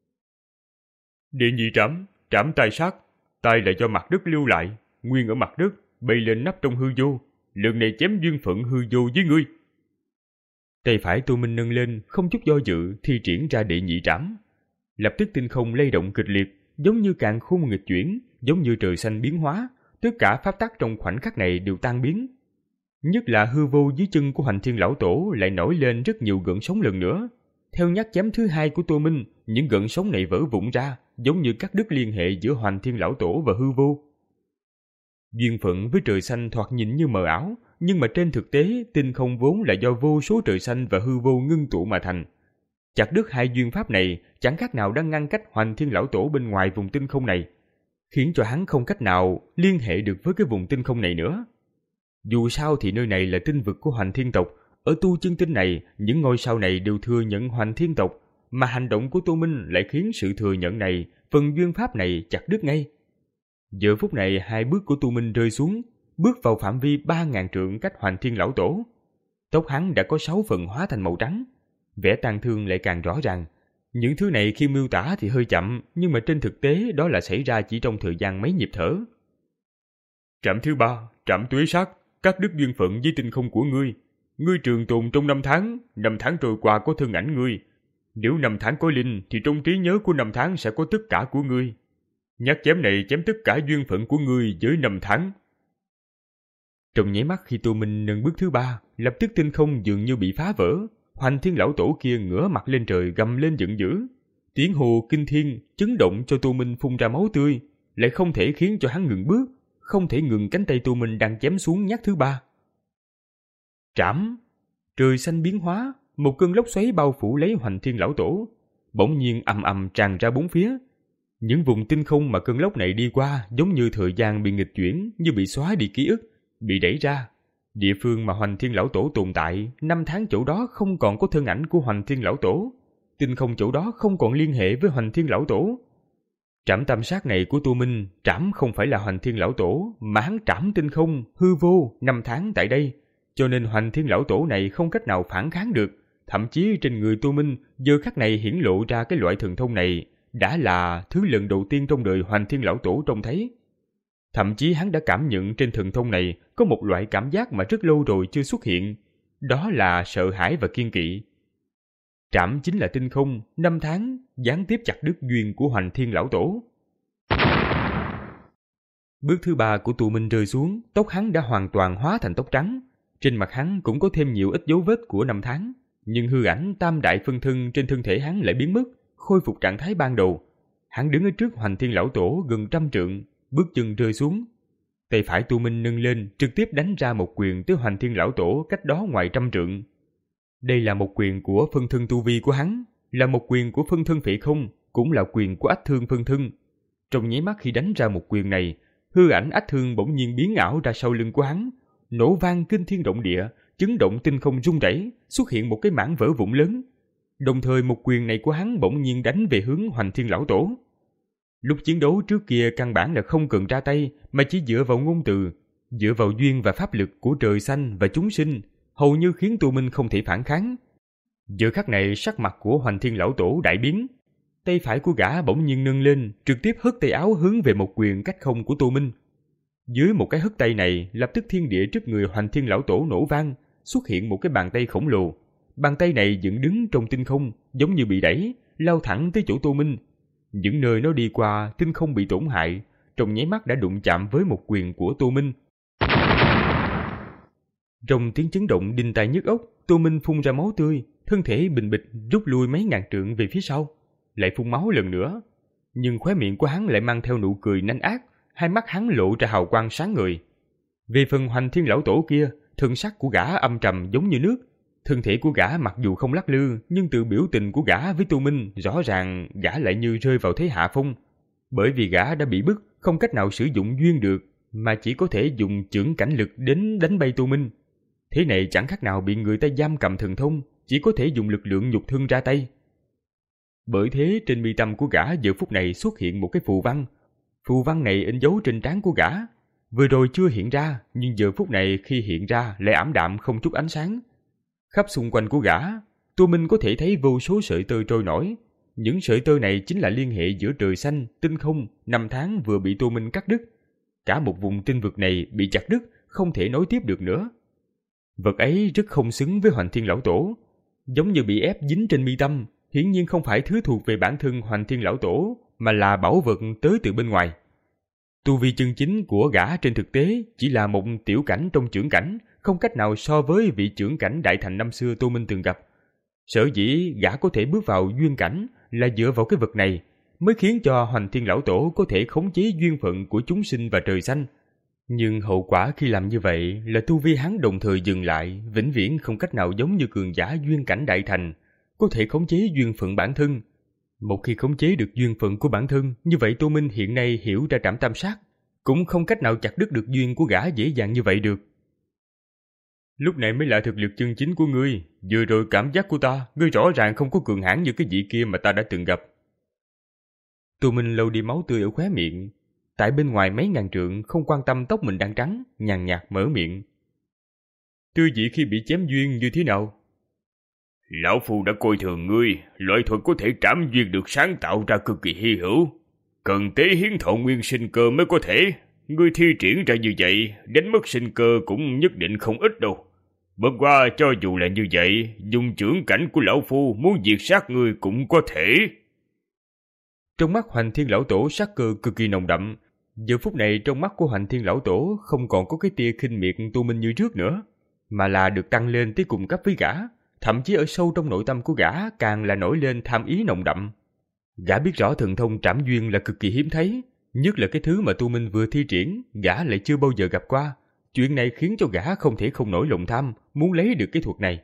Địa nhị trảm, trảm tai sát, tai là do mặt đất lưu lại, nguyên ở mặt đất, bay lên nắp trong hư vô, lần này chém duyên phận hư vô với ngươi. Tay phải Tô Minh nâng lên, không chút do dự, thi triển ra địa nhị trảm. Lập tức tinh không lay động kịch liệt, giống như càn khôn nghịch chuyển, giống như trời xanh biến hóa, tất cả pháp tắc trong khoảnh khắc này đều tan biến. Nhất là hư vô dưới chân của Hoành Thiên lão tổ lại nổi lên rất nhiều gợn sóng lần nữa. Theo nhát chém thứ hai của Tô Minh, những gợn sóng này vỡ vụn ra, giống như cắt đứt liên hệ giữa Hoành Thiên lão tổ và hư vô. Duyên phận với trời xanh thoạt nhìn như mờ ảo, nhưng mà trên thực tế tinh không vốn là do vô số trời xanh và hư vô ngưng tụ mà thành. Chặt đứt hai duyên pháp này chẳng khác nào đang ngăn cách Hoành Thiên lão tổ bên ngoài vùng tinh không này, khiến cho hắn không cách nào liên hệ được với cái vùng tinh không này nữa. Dù sao thì nơi này là tinh vực của Hoành Thiên tộc, ở tu chân tinh này, những ngôi sao này đều thừa nhận Hoành Thiên tộc, mà hành động của Tô Minh lại khiến sự thừa nhận này, phần duyên pháp này chặt đứt ngay. Giờ phút này hai bước của Tô Minh rơi xuống, bước vào phạm vi ba ngàn trượng cách Hoành Thiên lão tổ. Tóc hắn đã có sáu phần hóa thành màu trắng, vẻ tang thương lại càng rõ ràng. Những thứ này khi miêu tả thì hơi chậm, nhưng mà trên thực tế đó là xảy ra chỉ trong thời gian mấy nhịp thở. Trảm thứ ba, trảm tuế sát, cắt đứt duyên phận với tinh không của ngươi. Ngươi trường tồn trong năm tháng, năm tháng trôi qua có thân ảnh ngươi. Nếu năm tháng có linh thì trong trí nhớ của năm tháng sẽ có tất cả của ngươi. Nhát chém này chém tất cả duyên phận của ngươi với năm tháng. Trong nháy mắt khi Tô Minh nâng bước thứ ba, lập tức tinh không dường như bị phá vỡ. Hoành Thiên lão tổ kia ngửa mặt lên trời gầm lên giận dữ. Tiếng hồ kinh thiên chấn động cho Tô Minh phun ra máu tươi, lại không thể khiến cho hắn ngừng bước, không thể ngừng cánh tay Tô Minh đang chém xuống nhát thứ ba. Trảm! Trời xanh biến hóa, một cơn lốc xoáy bao phủ lấy Hoành Thiên lão tổ, bỗng nhiên ầm ầm tràn ra bốn phía. Những vùng tinh không mà cơn lốc này đi qua giống như thời gian bị nghịch chuyển, như bị xóa đi ký ức, bị đẩy ra. Địa phương mà Hoành Thiên lão tổ tồn tại, năm tháng chỗ đó không còn có thân ảnh của Hoành Thiên lão tổ, tinh không chỗ đó không còn liên hệ với Hoành Thiên lão tổ. Trảm tam sát này của Tô Minh, trảm không phải là Hoành Thiên lão tổ, mà hắn trảm tinh không, hư vô, năm tháng tại đây, cho nên Hoành Thiên lão tổ này không cách nào phản kháng được. Thậm chí trên người Tô Minh giờ khắc này hiển lộ ra cái loại thần thông này, đã là thứ lần đầu tiên trong đời Hoành Thiên lão tổ trông thấy. Thậm chí hắn đã cảm nhận trên thần thông này có một loại cảm giác mà rất lâu rồi chưa xuất hiện, đó là sợ hãi và kiên kỵ. Trảm chính là tinh không, năm tháng, gián tiếp chặt đứt duyên của Hoành Thiên lão tổ. Bước thứ ba của Tô Minh rơi xuống, tóc hắn đã hoàn toàn hóa thành tóc trắng. Trên mặt hắn cũng có thêm nhiều ít dấu vết của năm tháng, nhưng hư ảnh tam đại phân thân trên thân thể hắn lại biến mất, khôi phục trạng thái ban đầu. Hắn đứng ở trước Hoành Thiên lão tổ gần trăm trượng, bước chân rơi xuống. Tay phải Tô Minh nâng lên, trực tiếp đánh ra một quyền tới Hoành Thiên lão tổ cách đó ngoài trăm trượng. Đây là một quyền của phân thân tu vi của hắn, là một quyền của phân thân Phệ Không, cũng là quyền của Ách Thương phân thân. Trong nháy mắt khi đánh ra một quyền này, hư ảnh Ách Thương bỗng nhiên biến ảo ra sau lưng của hắn, nổ vang kinh thiên động địa, chấn động tinh không rung rẩy, xuất hiện một cái mảng vỡ vụn lớn. Đồng thời một quyền này của hắn bỗng nhiên đánh về hướng Hoành Thiên lão tổ. Lúc chiến đấu trước kia căn bản là không cần ra tay, mà chỉ dựa vào ngôn từ, dựa vào duyên và pháp lực của trời xanh và chúng sinh, hầu như khiến Tô Minh không thể phản kháng. Giờ khắc này sắc mặt của Hoành Thiên lão tổ đại biến, tay phải của gã bỗng nhiên nâng lên, trực tiếp hất tay áo hướng về một quyền cách không của Tô Minh. Dưới một cái hất tay này, lập tức thiên địa trước người Hoành Thiên lão tổ nổ vang, xuất hiện một cái bàn tay khổng lồ. Bàn tay này dựng đứng trong tinh không, giống như bị đẩy, lao thẳng tới chỗ Tô Minh. Những nơi nó đi qua, tinh không bị tổn hại, trong nháy mắt đã đụng chạm với một quyền của Tô Minh. Trong tiếng chấn động đinh tai nhức óc, Tô Minh phun ra máu tươi, thân thể bình bịch rút lui mấy ngàn trượng về phía sau, lại phun máu lần nữa. Nhưng khóe miệng của hắn lại mang theo nụ cười nanh ác, hai mắt hắn lộ ra hào quang sáng ngời. Về phần Hoành Thiên lão tổ kia, thân sắc của gã âm trầm giống như nước. Thân thể của gã mặc dù không lắc lư, nhưng từ biểu tình của gã với Tô Minh, rõ ràng gã lại như rơi vào thế hạ phong. Bởi vì gã đã bị bức, không cách nào sử dụng duyên được, mà chỉ có thể dùng chưởng cảnh lực đến đánh bay Tô Minh. Thế này chẳng khác nào bị người ta giam cầm thần thông, chỉ có thể dùng lực lượng nhục thân ra tay. Bởi thế trên mi tâm của gã giờ phút này xuất hiện một cái phù văn. Phù văn này in dấu trên trán của gã. Vừa rồi chưa hiện ra, nhưng giờ phút này khi hiện ra lại ảm đạm không chút ánh sáng. Khắp xung quanh của gã, Tô Minh có thể thấy vô số sợi tơ trôi nổi. Những sợi tơ này chính là liên hệ giữa trời xanh, tinh không, năm tháng vừa bị Tô Minh cắt đứt. Cả một vùng tinh vực này bị chặt đứt, không thể nối tiếp được nữa. Vật ấy rất không xứng với Hoành Thiên lão tổ, giống như bị ép dính trên mi tâm, hiển nhiên không phải thứ thuộc về bản thân Hoành Thiên lão tổ, mà là bảo vật tới từ bên ngoài. Tu vi chân chính của gã trên thực tế chỉ là một tiểu cảnh trong chưởng cảnh, không cách nào so với vị chưởng cảnh đại thành năm xưa Tô Minh từng gặp. Sở dĩ gã có thể bước vào duyên cảnh là dựa vào cái vật này, mới khiến cho Hoành Thiên lão tổ có thể khống chế duyên phận của chúng sinh và trời xanh. Nhưng hậu quả khi làm như vậy là tu vi hắn đồng thời dừng lại, vĩnh viễn không cách nào giống như cường giả duyên cảnh đại thành, có thể khống chế duyên phận bản thân. Một khi khống chế được duyên phận của bản thân, như vậy Tô Minh hiện nay hiểu ra trảm tam sát, cũng không cách nào chặt đứt được duyên của gã dễ dàng như vậy được. Lúc này mới là thực lực chân chính của ngươi, vừa rồi cảm giác của ta, ngươi rõ ràng không có cường hãn như cái vị kia mà ta đã từng gặp. Tô Minh lau đi máu tươi ở khóe miệng, tại bên ngoài mấy ngàn trượng không quan tâm tóc mình đang trắng, nhàn nhạt mở miệng. Tư vị khi bị chém duyên như thế nào? Lão Phu đã coi thường ngươi, loại thuật có thể trảm duyên được sáng tạo ra cực kỳ hy hữu. Cần tế hiến thọ nguyên sinh cơ mới có thể. Ngươi thi triển ra như vậy, đánh mất sinh cơ cũng nhất định không ít đâu. Bất qua cho dù là như vậy, dùng chưởng cảnh của Lão Phu muốn diệt sát ngươi cũng có thể. Trong mắt Hoành Thiên lão tổ sát cơ cực kỳ nồng đậm. Giờ phút này trong mắt của Hoành Thiên lão tổ không còn có cái tia khinh miệt Tô Minh như trước nữa, mà là được tăng lên tới cùng cấp với gã. Thậm chí ở sâu trong nội tâm của gã càng là nổi lên tham ý nồng đậm. Gã biết rõ thần thông trảm duyên là cực kỳ hiếm thấy, nhất là cái thứ mà Tô Minh vừa thi triển, gã lại chưa bao giờ gặp qua. Chuyện này khiến cho gã không thể không nổi lòng tham, muốn lấy được cái thuật này.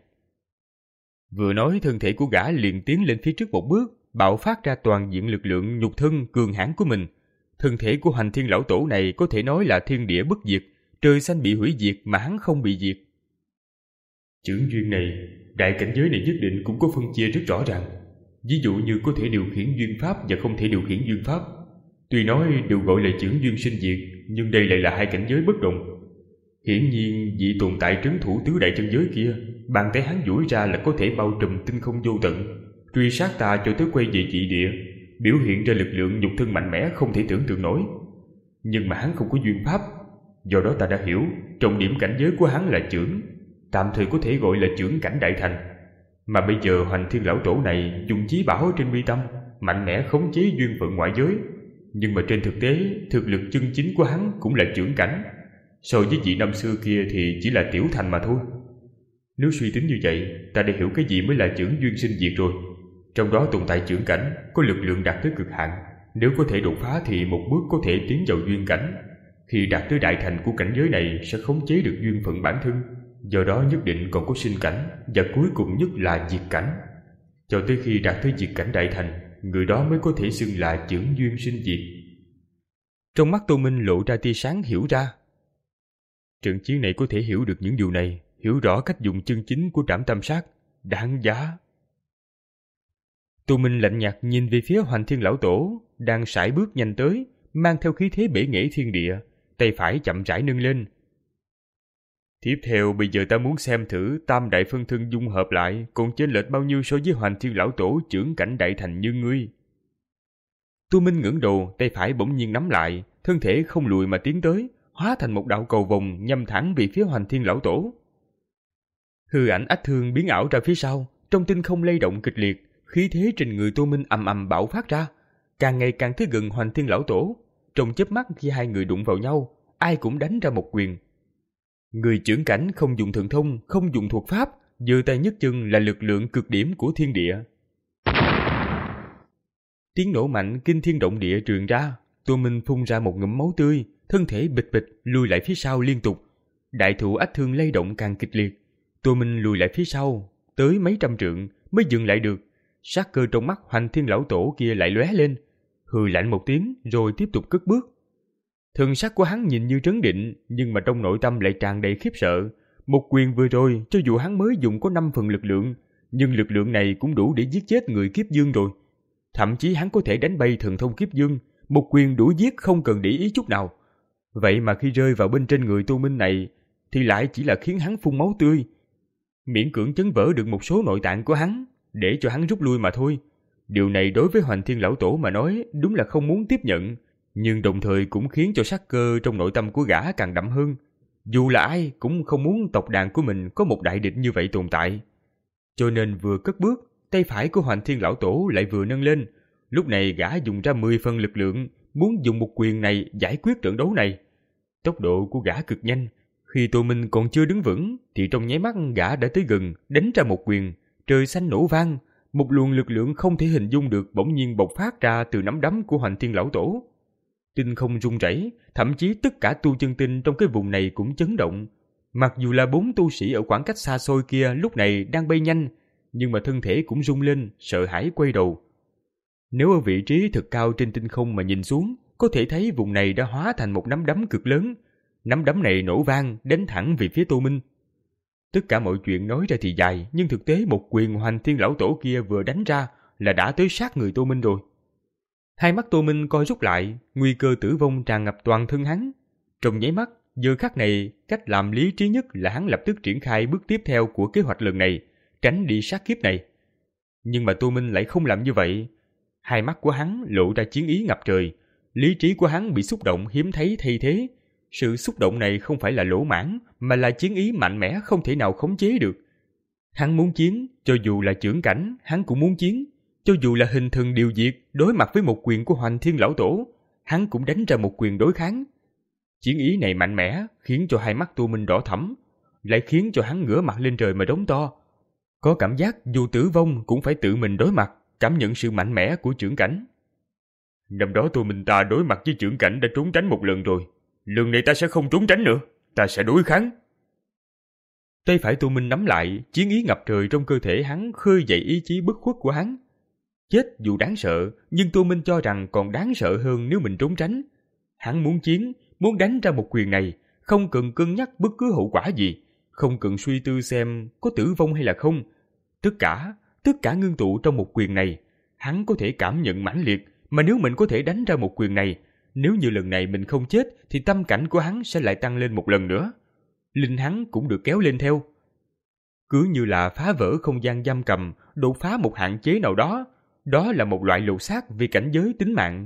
Vừa nói thân thể của gã liền tiến lên phía trước một bước, bạo phát ra toàn diện lực lượng nhục thân cường hãn của mình. Thân thể của Hoành Thiên lão tổ này có thể nói là thiên địa bất diệt, trời xanh bị hủy diệt mà hắn không bị diệt. Chưởng duyên này, đại cảnh giới này nhất định cũng có phân chia rất rõ ràng. Ví dụ như có thể điều khiển duyên pháp và không thể điều khiển duyên pháp. Tuy nói đều gọi là chưởng duyên sinh diệt, nhưng đây lại là hai cảnh giới bất đồng. Hiển nhiên vị tồn tại trấn thủ tứ đại chân giới kia, bàn tay hắn duỗi ra là có thể bao trùm tinh không vô tận, truy sát ta cho tới quay về dị địa, biểu hiện ra lực lượng nhục thân mạnh mẽ không thể tưởng tượng nổi. Nhưng mà hắn không có duyên pháp, do đó ta đã hiểu trọng điểm cảnh giới của hắn là chưởng, tạm thời có thể gọi là chưởng cảnh đại thành. Mà bây giờ Hoành Thiên lão tổ này dùng chí bảo trên mi tâm, mạnh mẽ khống chế duyên phận ngoại giới, nhưng mà trên thực tế thực lực chân chính của hắn cũng là chưởng cảnh. So với vị năm xưa kia thì chỉ là tiểu thành mà thôi. Nếu suy tính như vậy, ta đã hiểu cái gì mới là chưởng duyên sinh diệt rồi. Trong đó tồn tại chưởng cảnh có lực lượng đạt tới cực hạn, nếu có thể đột phá thì một bước có thể tiến vào duyên cảnh. Khi đạt tới đại thành của cảnh giới này sẽ khống chế được duyên phận bản thân, do đó nhất định còn có sinh cảnh, và cuối cùng nhất là diệt cảnh. Cho tới khi đạt tới diệt cảnh đại thành, người đó mới có thể xưng là chưởng duyên sinh diệt. Trong mắt Tô Minh lộ ra tia sáng hiểu ra. Trận chiến này có thể hiểu được những điều này, hiểu rõ cách dùng chân chính của trảm tam sát, đáng giá. Tô Minh lạnh nhạt nhìn về phía Hoành Thiên lão tổ đang sải bước nhanh tới, mang theo khí thế bể nghệ thiên địa, tay phải chậm rãi nâng lên, Tiếp theo bây giờ ta muốn xem thử tam đại phân thân dung hợp lại còn chênh lệch bao nhiêu so với Hoành Thiên lão tổ trưởng cảnh đại thành như ngươi. Tu Minh ngẩng đầu, tay phải bỗng nhiên nắm lại, thân thể không lùi mà tiến tới, hóa thành một đạo cầu vồng nhằm thẳng về phía Hoành Thiên lão tổ. Hư ảnh ách thương biến ảo ra phía sau, trong tinh không lay động kịch liệt, khí thế trên người Tu Minh ầm ầm bạo phát ra, càng ngày càng tới gần Hoành Thiên lão tổ. Trong chớp mắt khi hai người đụng vào nhau, ai cũng đánh ra một quyền. Người trưởng cảnh không dùng thần thông, không dùng thuật pháp, giơ tay nhấc chân là lực lượng cực điểm của thiên địa. Tiếng nổ mạnh kinh thiên động địa truyền ra, Tu Minh phun ra một ngụm máu tươi, thân thể bịch bịch lùi lại phía sau liên tục. Đại thụ ách thương lay động càng kịch liệt, Tu Minh lùi lại phía sau, tới mấy trăm trượng mới dừng lại được. Sát cơ trong mắt Hoành Thiên lão tổ kia lại lóe lên, hừ lạnh một tiếng rồi tiếp tục cất bước. Thần sắc của hắn nhìn như trấn định, nhưng mà trong nội tâm lại tràn đầy khiếp sợ. Một quyền vừa rồi, cho dù hắn mới dùng có năm phần lực lượng, nhưng lực lượng này cũng đủ để giết chết người kiếp dương rồi. Thậm chí hắn có thể đánh bay thần thông kiếp dương, một quyền đủ giết không cần để ý chút nào. Vậy mà khi rơi vào bên trên người Tu Minh này, thì lại chỉ là khiến hắn phun máu tươi, miễn cưỡng chấn vỡ được một số nội tạng của hắn, để cho hắn rút lui mà thôi. Điều này đối với Hoành Thiên lão tổ mà nói đúng là không muốn tiếp nhận, nhưng đồng thời cũng khiến cho sát cơ trong nội tâm của gã càng đậm hơn. Dù là ai cũng không muốn tộc đàn của mình có một đại địch như vậy tồn tại. Cho nên vừa cất bước, tay phải của Hoành Thiên lão tổ lại vừa nâng lên. Lúc này gã dùng ra mười phần lực lượng, muốn dùng một quyền này giải quyết trận đấu này. Tốc độ của gã cực nhanh, khi Tu Minh còn chưa đứng vững thì trong nháy mắt gã đã tới gần, đánh ra một quyền. Trời xanh nổ vang, một luồng lực lượng không thể hình dung được bỗng nhiên bộc phát ra từ nắm đấm của Hoành Thiên lão tổ. Tinh không rung rẩy, thậm chí tất cả tu chân tinh trong cái vùng này cũng chấn động. Mặc dù là bốn tu sĩ ở khoảng cách xa xôi kia lúc này đang bay nhanh, nhưng mà thân thể cũng rung lên, sợ hãi quay đầu. Nếu ở vị trí thật cao trên tinh không mà nhìn xuống, có thể thấy vùng này đã hóa thành một nắm đấm cực lớn. Nắm đấm này nổ vang, đánh thẳng về phía Tu Minh. Tất cả mọi chuyện nói ra thì dài, nhưng thực tế một quyền Hoành Thiên lão tổ kia vừa đánh ra là đã tới sát người Tu Minh rồi. Hai mắt Tu Minh co rút lại, nguy cơ tử vong tràn ngập toàn thân hắn. Trong nháy mắt, giờ khắc này, cách làm lý trí nhất là hắn lập tức triển khai bước tiếp theo của kế hoạch lần này, tránh đi sát kiếp này. Nhưng mà Tu Minh lại không làm như vậy. Hai mắt của hắn lộ ra chiến ý ngập trời, lý trí của hắn bị xúc động hiếm thấy thay thế. Sự xúc động này không phải là lỗ mãng, mà là chiến ý mạnh mẽ không thể nào khống chế được. Hắn muốn chiến, cho dù là chưởng cảnh, hắn cũng muốn chiến. Cho dù là hình thần điều diệt, đối mặt với một quyền của Hoành Thiên lão tổ, hắn cũng đánh ra một quyền đối kháng. Chiến ý này mạnh mẽ, khiến cho hai mắt Tu Minh đỏ thẫm, lại khiến cho hắn ngửa mặt lên trời mà đống to. Có cảm giác dù tử vong cũng phải tự mình đối mặt, cảm nhận sự mạnh mẽ của chưởng cảnh. Năm đó Tu Minh ta đối mặt với chưởng cảnh đã trốn tránh một lần rồi. Lần này ta sẽ không trốn tránh nữa, ta sẽ đối kháng. Tay phải Tu Minh nắm lại, chiến ý ngập trời trong cơ thể hắn khơi dậy ý chí bất khuất của hắn. Chết dù đáng sợ, nhưng Tu Minh cho rằng còn đáng sợ hơn nếu mình trốn tránh. Hắn muốn chiến, muốn đánh ra một quyền này, không cần cân nhắc bất cứ hậu quả gì, không cần suy tư xem có tử vong hay là không. Tất cả, tất cả ngưng tụ trong một quyền này, hắn có thể cảm nhận mãnh liệt, mà nếu mình có thể đánh ra một quyền này, nếu như lần này mình không chết thì tâm cảnh của hắn sẽ lại tăng lên một lần nữa. Linh hắn cũng được kéo lên theo. Cứ như là phá vỡ không gian giam cầm, đột phá một hạn chế nào đó, đó là một loại lột xác vì cảnh giới tính mạng.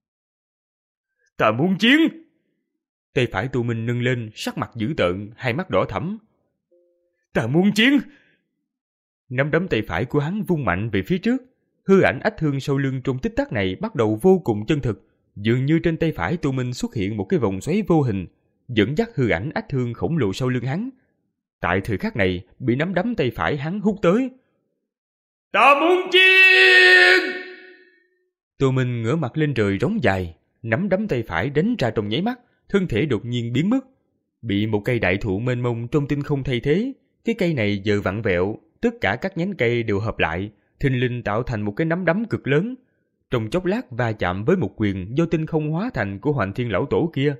Ta muốn chiến! Tay phải Tu Minh nâng lên, sắc mặt dữ tợn, hai mắt đỏ thẫm. Ta muốn chiến! Nắm đấm tay phải của hắn vung mạnh về phía trước. Hư ảnh ách thương sau lưng trong tích tắc này bắt đầu vô cùng chân thực. Dường như trên tay phải Tu Minh xuất hiện một cái vòng xoáy vô hình, dẫn dắt hư ảnh ách thương khổng lồ sau lưng hắn. Tại thời khắc này, bị nắm đấm tay phải hắn hút tới. Ta muốn chiến! Tu Minh ngửa mặt lên trời rống dài, nắm đấm tay phải đánh ra trong nháy mắt, thân thể đột nhiên biến mất, bị một cây đại thụ mênh mông trong tinh không thay thế. Cái cây này giờ vặn vẹo, tất cả các nhánh cây đều hợp lại, thình lình tạo thành một cái nắm đấm cực lớn. Trong chốc lát va chạm với một quyền do tinh không hóa thành của Hoành Thiên lão tổ kia.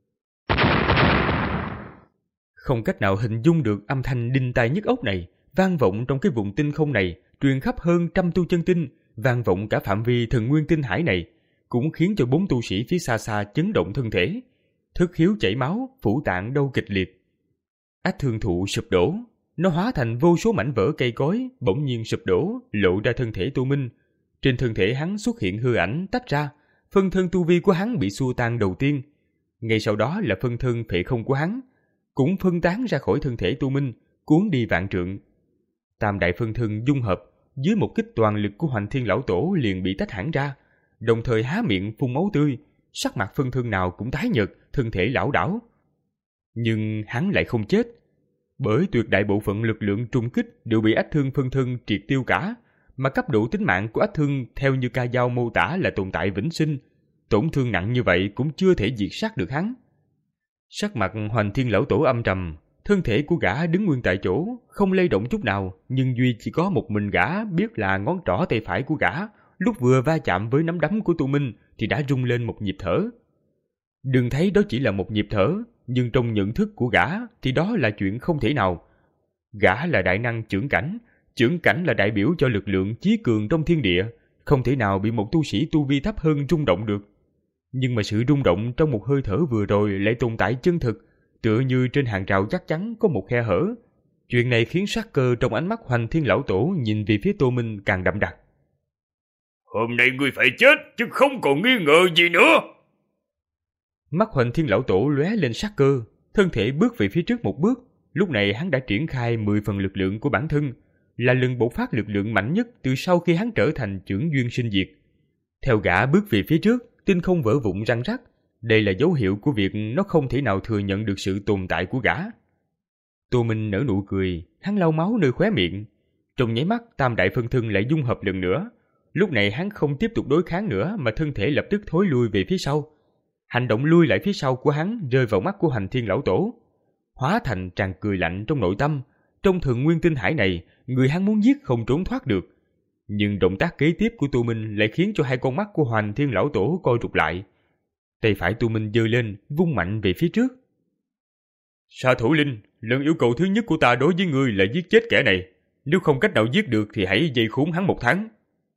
Không cách nào hình dung được âm thanh đinh tai nhức óc này, vang vọng trong cái vùng tinh không này, truyền khắp hơn trăm tu chân tinh, vang vọng cả phạm vi thần nguyên tinh hải này, cũng khiến cho bốn tu sĩ phía xa xa chấn động thân thể, thất khiếu chảy máu, phủ tạng đau kịch liệt. Ách thương thụ sụp đổ, nó hóa thành vô số mảnh vỡ cây cối, bỗng nhiên sụp đổ, lộ ra thân thể Tô Minh. Trên thân thể hắn xuất hiện hư ảnh tách ra, phân thân tu vi của hắn bị xua tan đầu tiên. Ngay sau đó là phân thân phệ không của hắn, cũng phân tán ra khỏi thân thể Tô Minh, cuốn đi vạn trượng. Tam đại phân thân dung hợp, dưới một kích toàn lực của Hoành Thiên lão tổ liền bị tách hẳn ra, đồng thời há miệng phun máu tươi, sắc mặt phân thân nào cũng tái nhợt, thân thể lảo đảo. Nhưng hắn lại không chết, bởi tuyệt đại bộ phận lực lượng trung kích đều bị ách thương phân thân triệt tiêu cả, mà cấp độ tính mạng của ách thương theo như ca dao mô tả là tồn tại vĩnh sinh, tổn thương nặng như vậy cũng chưa thể diệt sát được hắn. Sắc mặt Hoành Thiên lão tổ âm trầm, thân thể của gã đứng nguyên tại chỗ, không lay động chút nào, nhưng duy chỉ có một mình gã biết là ngón trỏ tay phải của gã, lúc vừa va chạm với nắm đấm của Tô Minh thì đã rung lên một nhịp thở. Đừng thấy đó chỉ là một nhịp thở, nhưng trong nhận thức của gã thì đó là chuyện không thể nào. Gã là đại năng chưởng cảnh, chưởng cảnh là đại biểu cho lực lượng chí cường trong thiên địa, không thể nào bị một tu sĩ tu vi thấp hơn rung động được. Nhưng mà sự rung động trong một hơi thở vừa rồi lại tồn tại chân thực, tựa như trên hàng rào chắc chắn có một khe hở. Chuyện này khiến sát cơ trong ánh mắt Hoành Thiên lão tổ nhìn về phía Tô Minh càng đậm đặc. Hôm nay ngươi phải chết, chứ không còn nghi ngờ gì nữa. Mắt Hoành Thiên lão tổ lóe lên sát cơ, thân thể bước về phía trước một bước. Lúc này hắn đã triển khai mười phần lực lượng của bản thân, là lần bộc phát lực lượng mạnh nhất từ sau khi hắn trở thành chưởng duyên sinh diệt. Theo gã bước về phía trước, tinh không vỡ vụn răng rắc. Đây là dấu hiệu của việc nó không thể nào thừa nhận được sự tồn tại của gã. Tô Minh nở nụ cười, hắn lau máu nơi khóe miệng. Trong nháy mắt, tam đại phân thân lại dung hợp lần nữa. Lúc này hắn không tiếp tục đối kháng nữa mà thân thể lập tức thối lui về phía sau. Hành động lui lại phía sau của hắn rơi vào mắt của Hoành Thiên lão tổ, hóa thành tràn cười lạnh trong nội tâm. Trong Thần Nguyên Tinh Hải này, người hắn muốn giết không trốn thoát được. Nhưng động tác kế tiếp của Tô Minh lại khiến cho hai con mắt của Hoành Thiên lão tổ co rụt lại. Tay phải Tô Minh giơ lên, vung mạnh về phía trước. Sa Thủ Linh, lần yêu cầu thứ nhất của ta đối với ngươi là giết chết kẻ này. Nếu không cách nào giết được thì hãy dây khốn hắn một tháng.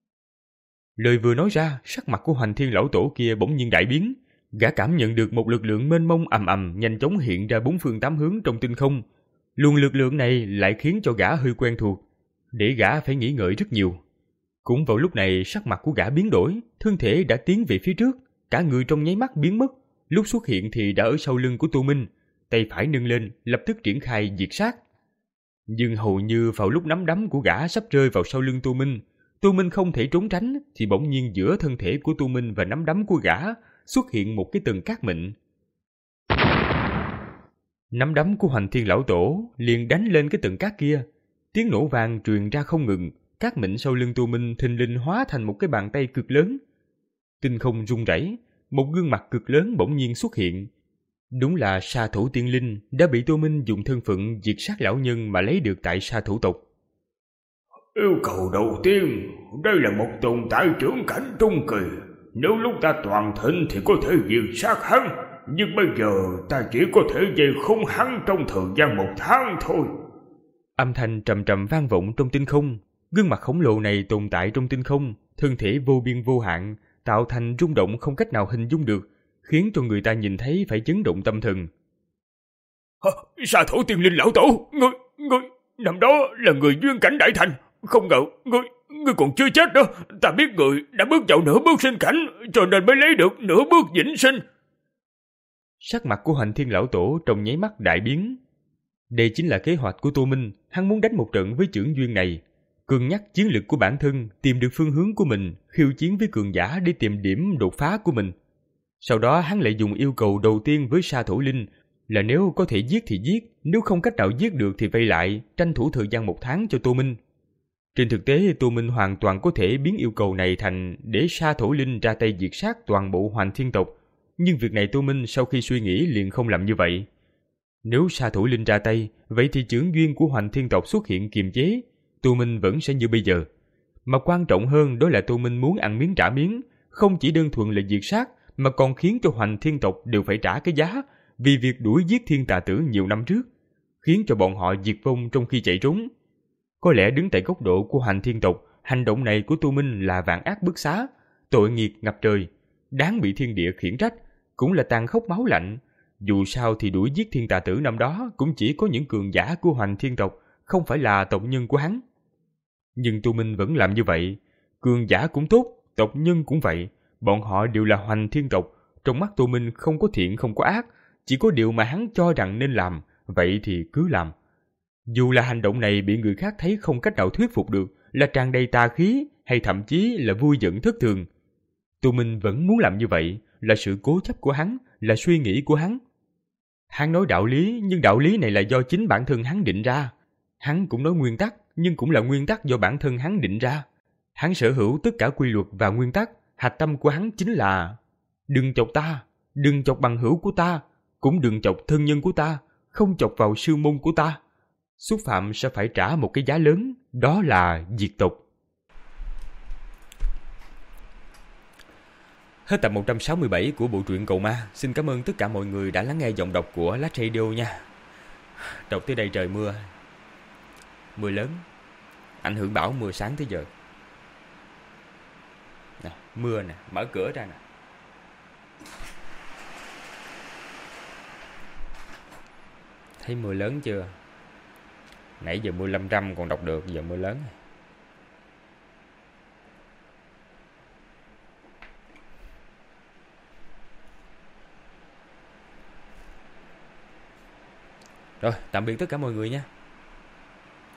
Lời vừa nói ra, sắc mặt của Hoành Thiên lão tổ kia bỗng nhiên đại biến. Gã cảm nhận được một lực lượng mênh mông ầm ầm nhanh chóng hiện ra bốn phương tám hướng trong tinh không. Luồng lực lượng này lại khiến cho gã hơi quen thuộc, để gã phải nghĩ ngợi rất nhiều. Cũng vào lúc này, sắc mặt của gã biến đổi, thân thể đã tiến về phía trước, cả người trong nháy mắt biến mất. Lúc xuất hiện thì đã ở sau lưng của Tô Minh, tay phải nâng lên, lập tức triển khai diệt sát. Nhưng hầu như vào lúc nắm đấm của gã sắp rơi vào sau lưng Tô Minh, Tô Minh không thể trốn tránh, thì bỗng nhiên giữa thân thể của Tô Minh và nắm đấm của gã xuất hiện một cái tầng cát mịn. Nắm đấm của Hoành Thiên lão tổ liền đánh lên cái tầng cát kia, tiếng nổ vang truyền ra không ngừng. Cát mịn sau lưng Tô Minh thình lình hóa thành một cái bàn tay cực lớn. Tinh không rung rẩy, một gương mặt cực lớn bỗng nhiên xuất hiện. Đúng là Sa Thủ Tiên Linh đã bị Tô Minh dùng thân phận diệt sát lão nhân mà lấy được tại Sa Thủ tộc. Yêu cầu đầu tiên, đây là một tồn tại trưởng cảnh trung kỳ. Nếu lúc ta toàn thịnh thì có thể diệt sát hắn, nhưng bây giờ ta chỉ có thể dây khốn hắn trong thời gian một tháng thôi. Âm thanh trầm trầm vang vọng trong tinh không. Gương mặt khổng lồ này tồn tại trong tinh không, thân thể vô biên vô hạn, tạo thành rung động không cách nào hình dung được, khiến cho người ta nhìn thấy phải chấn động tâm thần. Sa Thủ Tiên Linh lão tổ, ngươi, ngươi, năm đó là người duyên cảnh đại thành, không ngờ ngươi, ngươi còn chưa chết đó. Ta biết ngươi đã bước vào nửa bước sinh cảnh, cho nên mới lấy được nửa bước vĩnh sinh. Sắc mặt của Hoành Thiên lão tổ trong nháy mắt đại biến. Đây chính là kế hoạch của Tô Minh, hắn muốn đánh một trận với chưởng duyên này, cân nhắc chiến lược của bản thân, tìm được phương hướng của mình, khiêu chiến với cường giả để tìm điểm đột phá của mình. Sau đó hắn lại dùng yêu cầu đầu tiên với Sa Thủ Linh là nếu có thể giết thì giết, nếu không cách nào giết được thì vây lại, tranh thủ thời gian một tháng cho Tô Minh. Trên thực tế, Tô Minh hoàn toàn có thể biến yêu cầu này thành để Sa Thủ Linh ra tay diệt sát toàn bộ Hoành Thiên tộc, nhưng việc này Tô Minh sau khi suy nghĩ liền không làm như vậy. Nếu Sa Thủ Linh ra tay, vậy thì chưởng duyên của Hoành Thiên tộc xuất hiện kiềm chế, Tô Minh vẫn sẽ như bây giờ. Mà quan trọng hơn đó là Tô Minh muốn ăn miếng trả miếng, không chỉ đơn thuần là diệt sát, mà còn khiến cho Hoành Thiên tộc đều phải trả cái giá vì việc đuổi giết Thiên Tà Tử nhiều năm trước, khiến cho bọn họ diệt vong trong khi chạy trốn. Có lẽ đứng tại góc độ của Hoành Thiên tộc, hành động này của Tô Minh là vạn ác bức xá, tội nghiệp ngập trời, đáng bị thiên địa khiển trách, cũng là tàn khốc máu lạnh. Dù sao thì đuổi giết thiên tà tử năm đó cũng chỉ có những cường giả của Hoành Thiên tộc, không phải là tộc nhân của hắn. Nhưng Tô Minh vẫn làm như vậy. Cường giả cũng tốt, tộc nhân cũng vậy. Bọn họ đều là Hoành Thiên tộc. Trong mắt Tô Minh không có thiện không có ác, chỉ có điều mà hắn cho rằng nên làm, vậy thì cứ làm. Dù là hành động này bị người khác thấy không cách nào thuyết phục được, là tràn đầy tà khí, hay thậm chí là vui giận thất thường, Tô Minh vẫn muốn làm như vậy, là sự cố chấp của hắn, là suy nghĩ của hắn. Hắn nói đạo lý, nhưng đạo lý này là do chính bản thân hắn định ra. Hắn cũng nói nguyên tắc, nhưng cũng là nguyên tắc do bản thân hắn định ra. Hắn sở hữu tất cả quy luật và nguyên tắc, hạch tâm của hắn chính là đừng chọc ta, đừng chọc bằng hữu của ta, cũng đừng chọc thân nhân của ta, không chọc vào sư môn của ta. Xúc phạm sẽ phải trả một cái giá lớn, đó là diệt tộc. Hết tập một trăm sáu mươi bảy của bộ truyện Cầu Ma. Xin cảm ơn tất cả mọi người đã lắng nghe giọng đọc của Lát Radio nha. Đọc tới đây trời mưa. Mưa lớn. Ảnh hưởng bão mưa sáng tới giờ. Nè, mưa nè, mở cửa ra nè. Thấy mưa lớn chưa? Nãy giờ mưa lâm râm còn đọc được, giờ mưa lớn. Rồi, tạm biệt tất cả mọi người nha.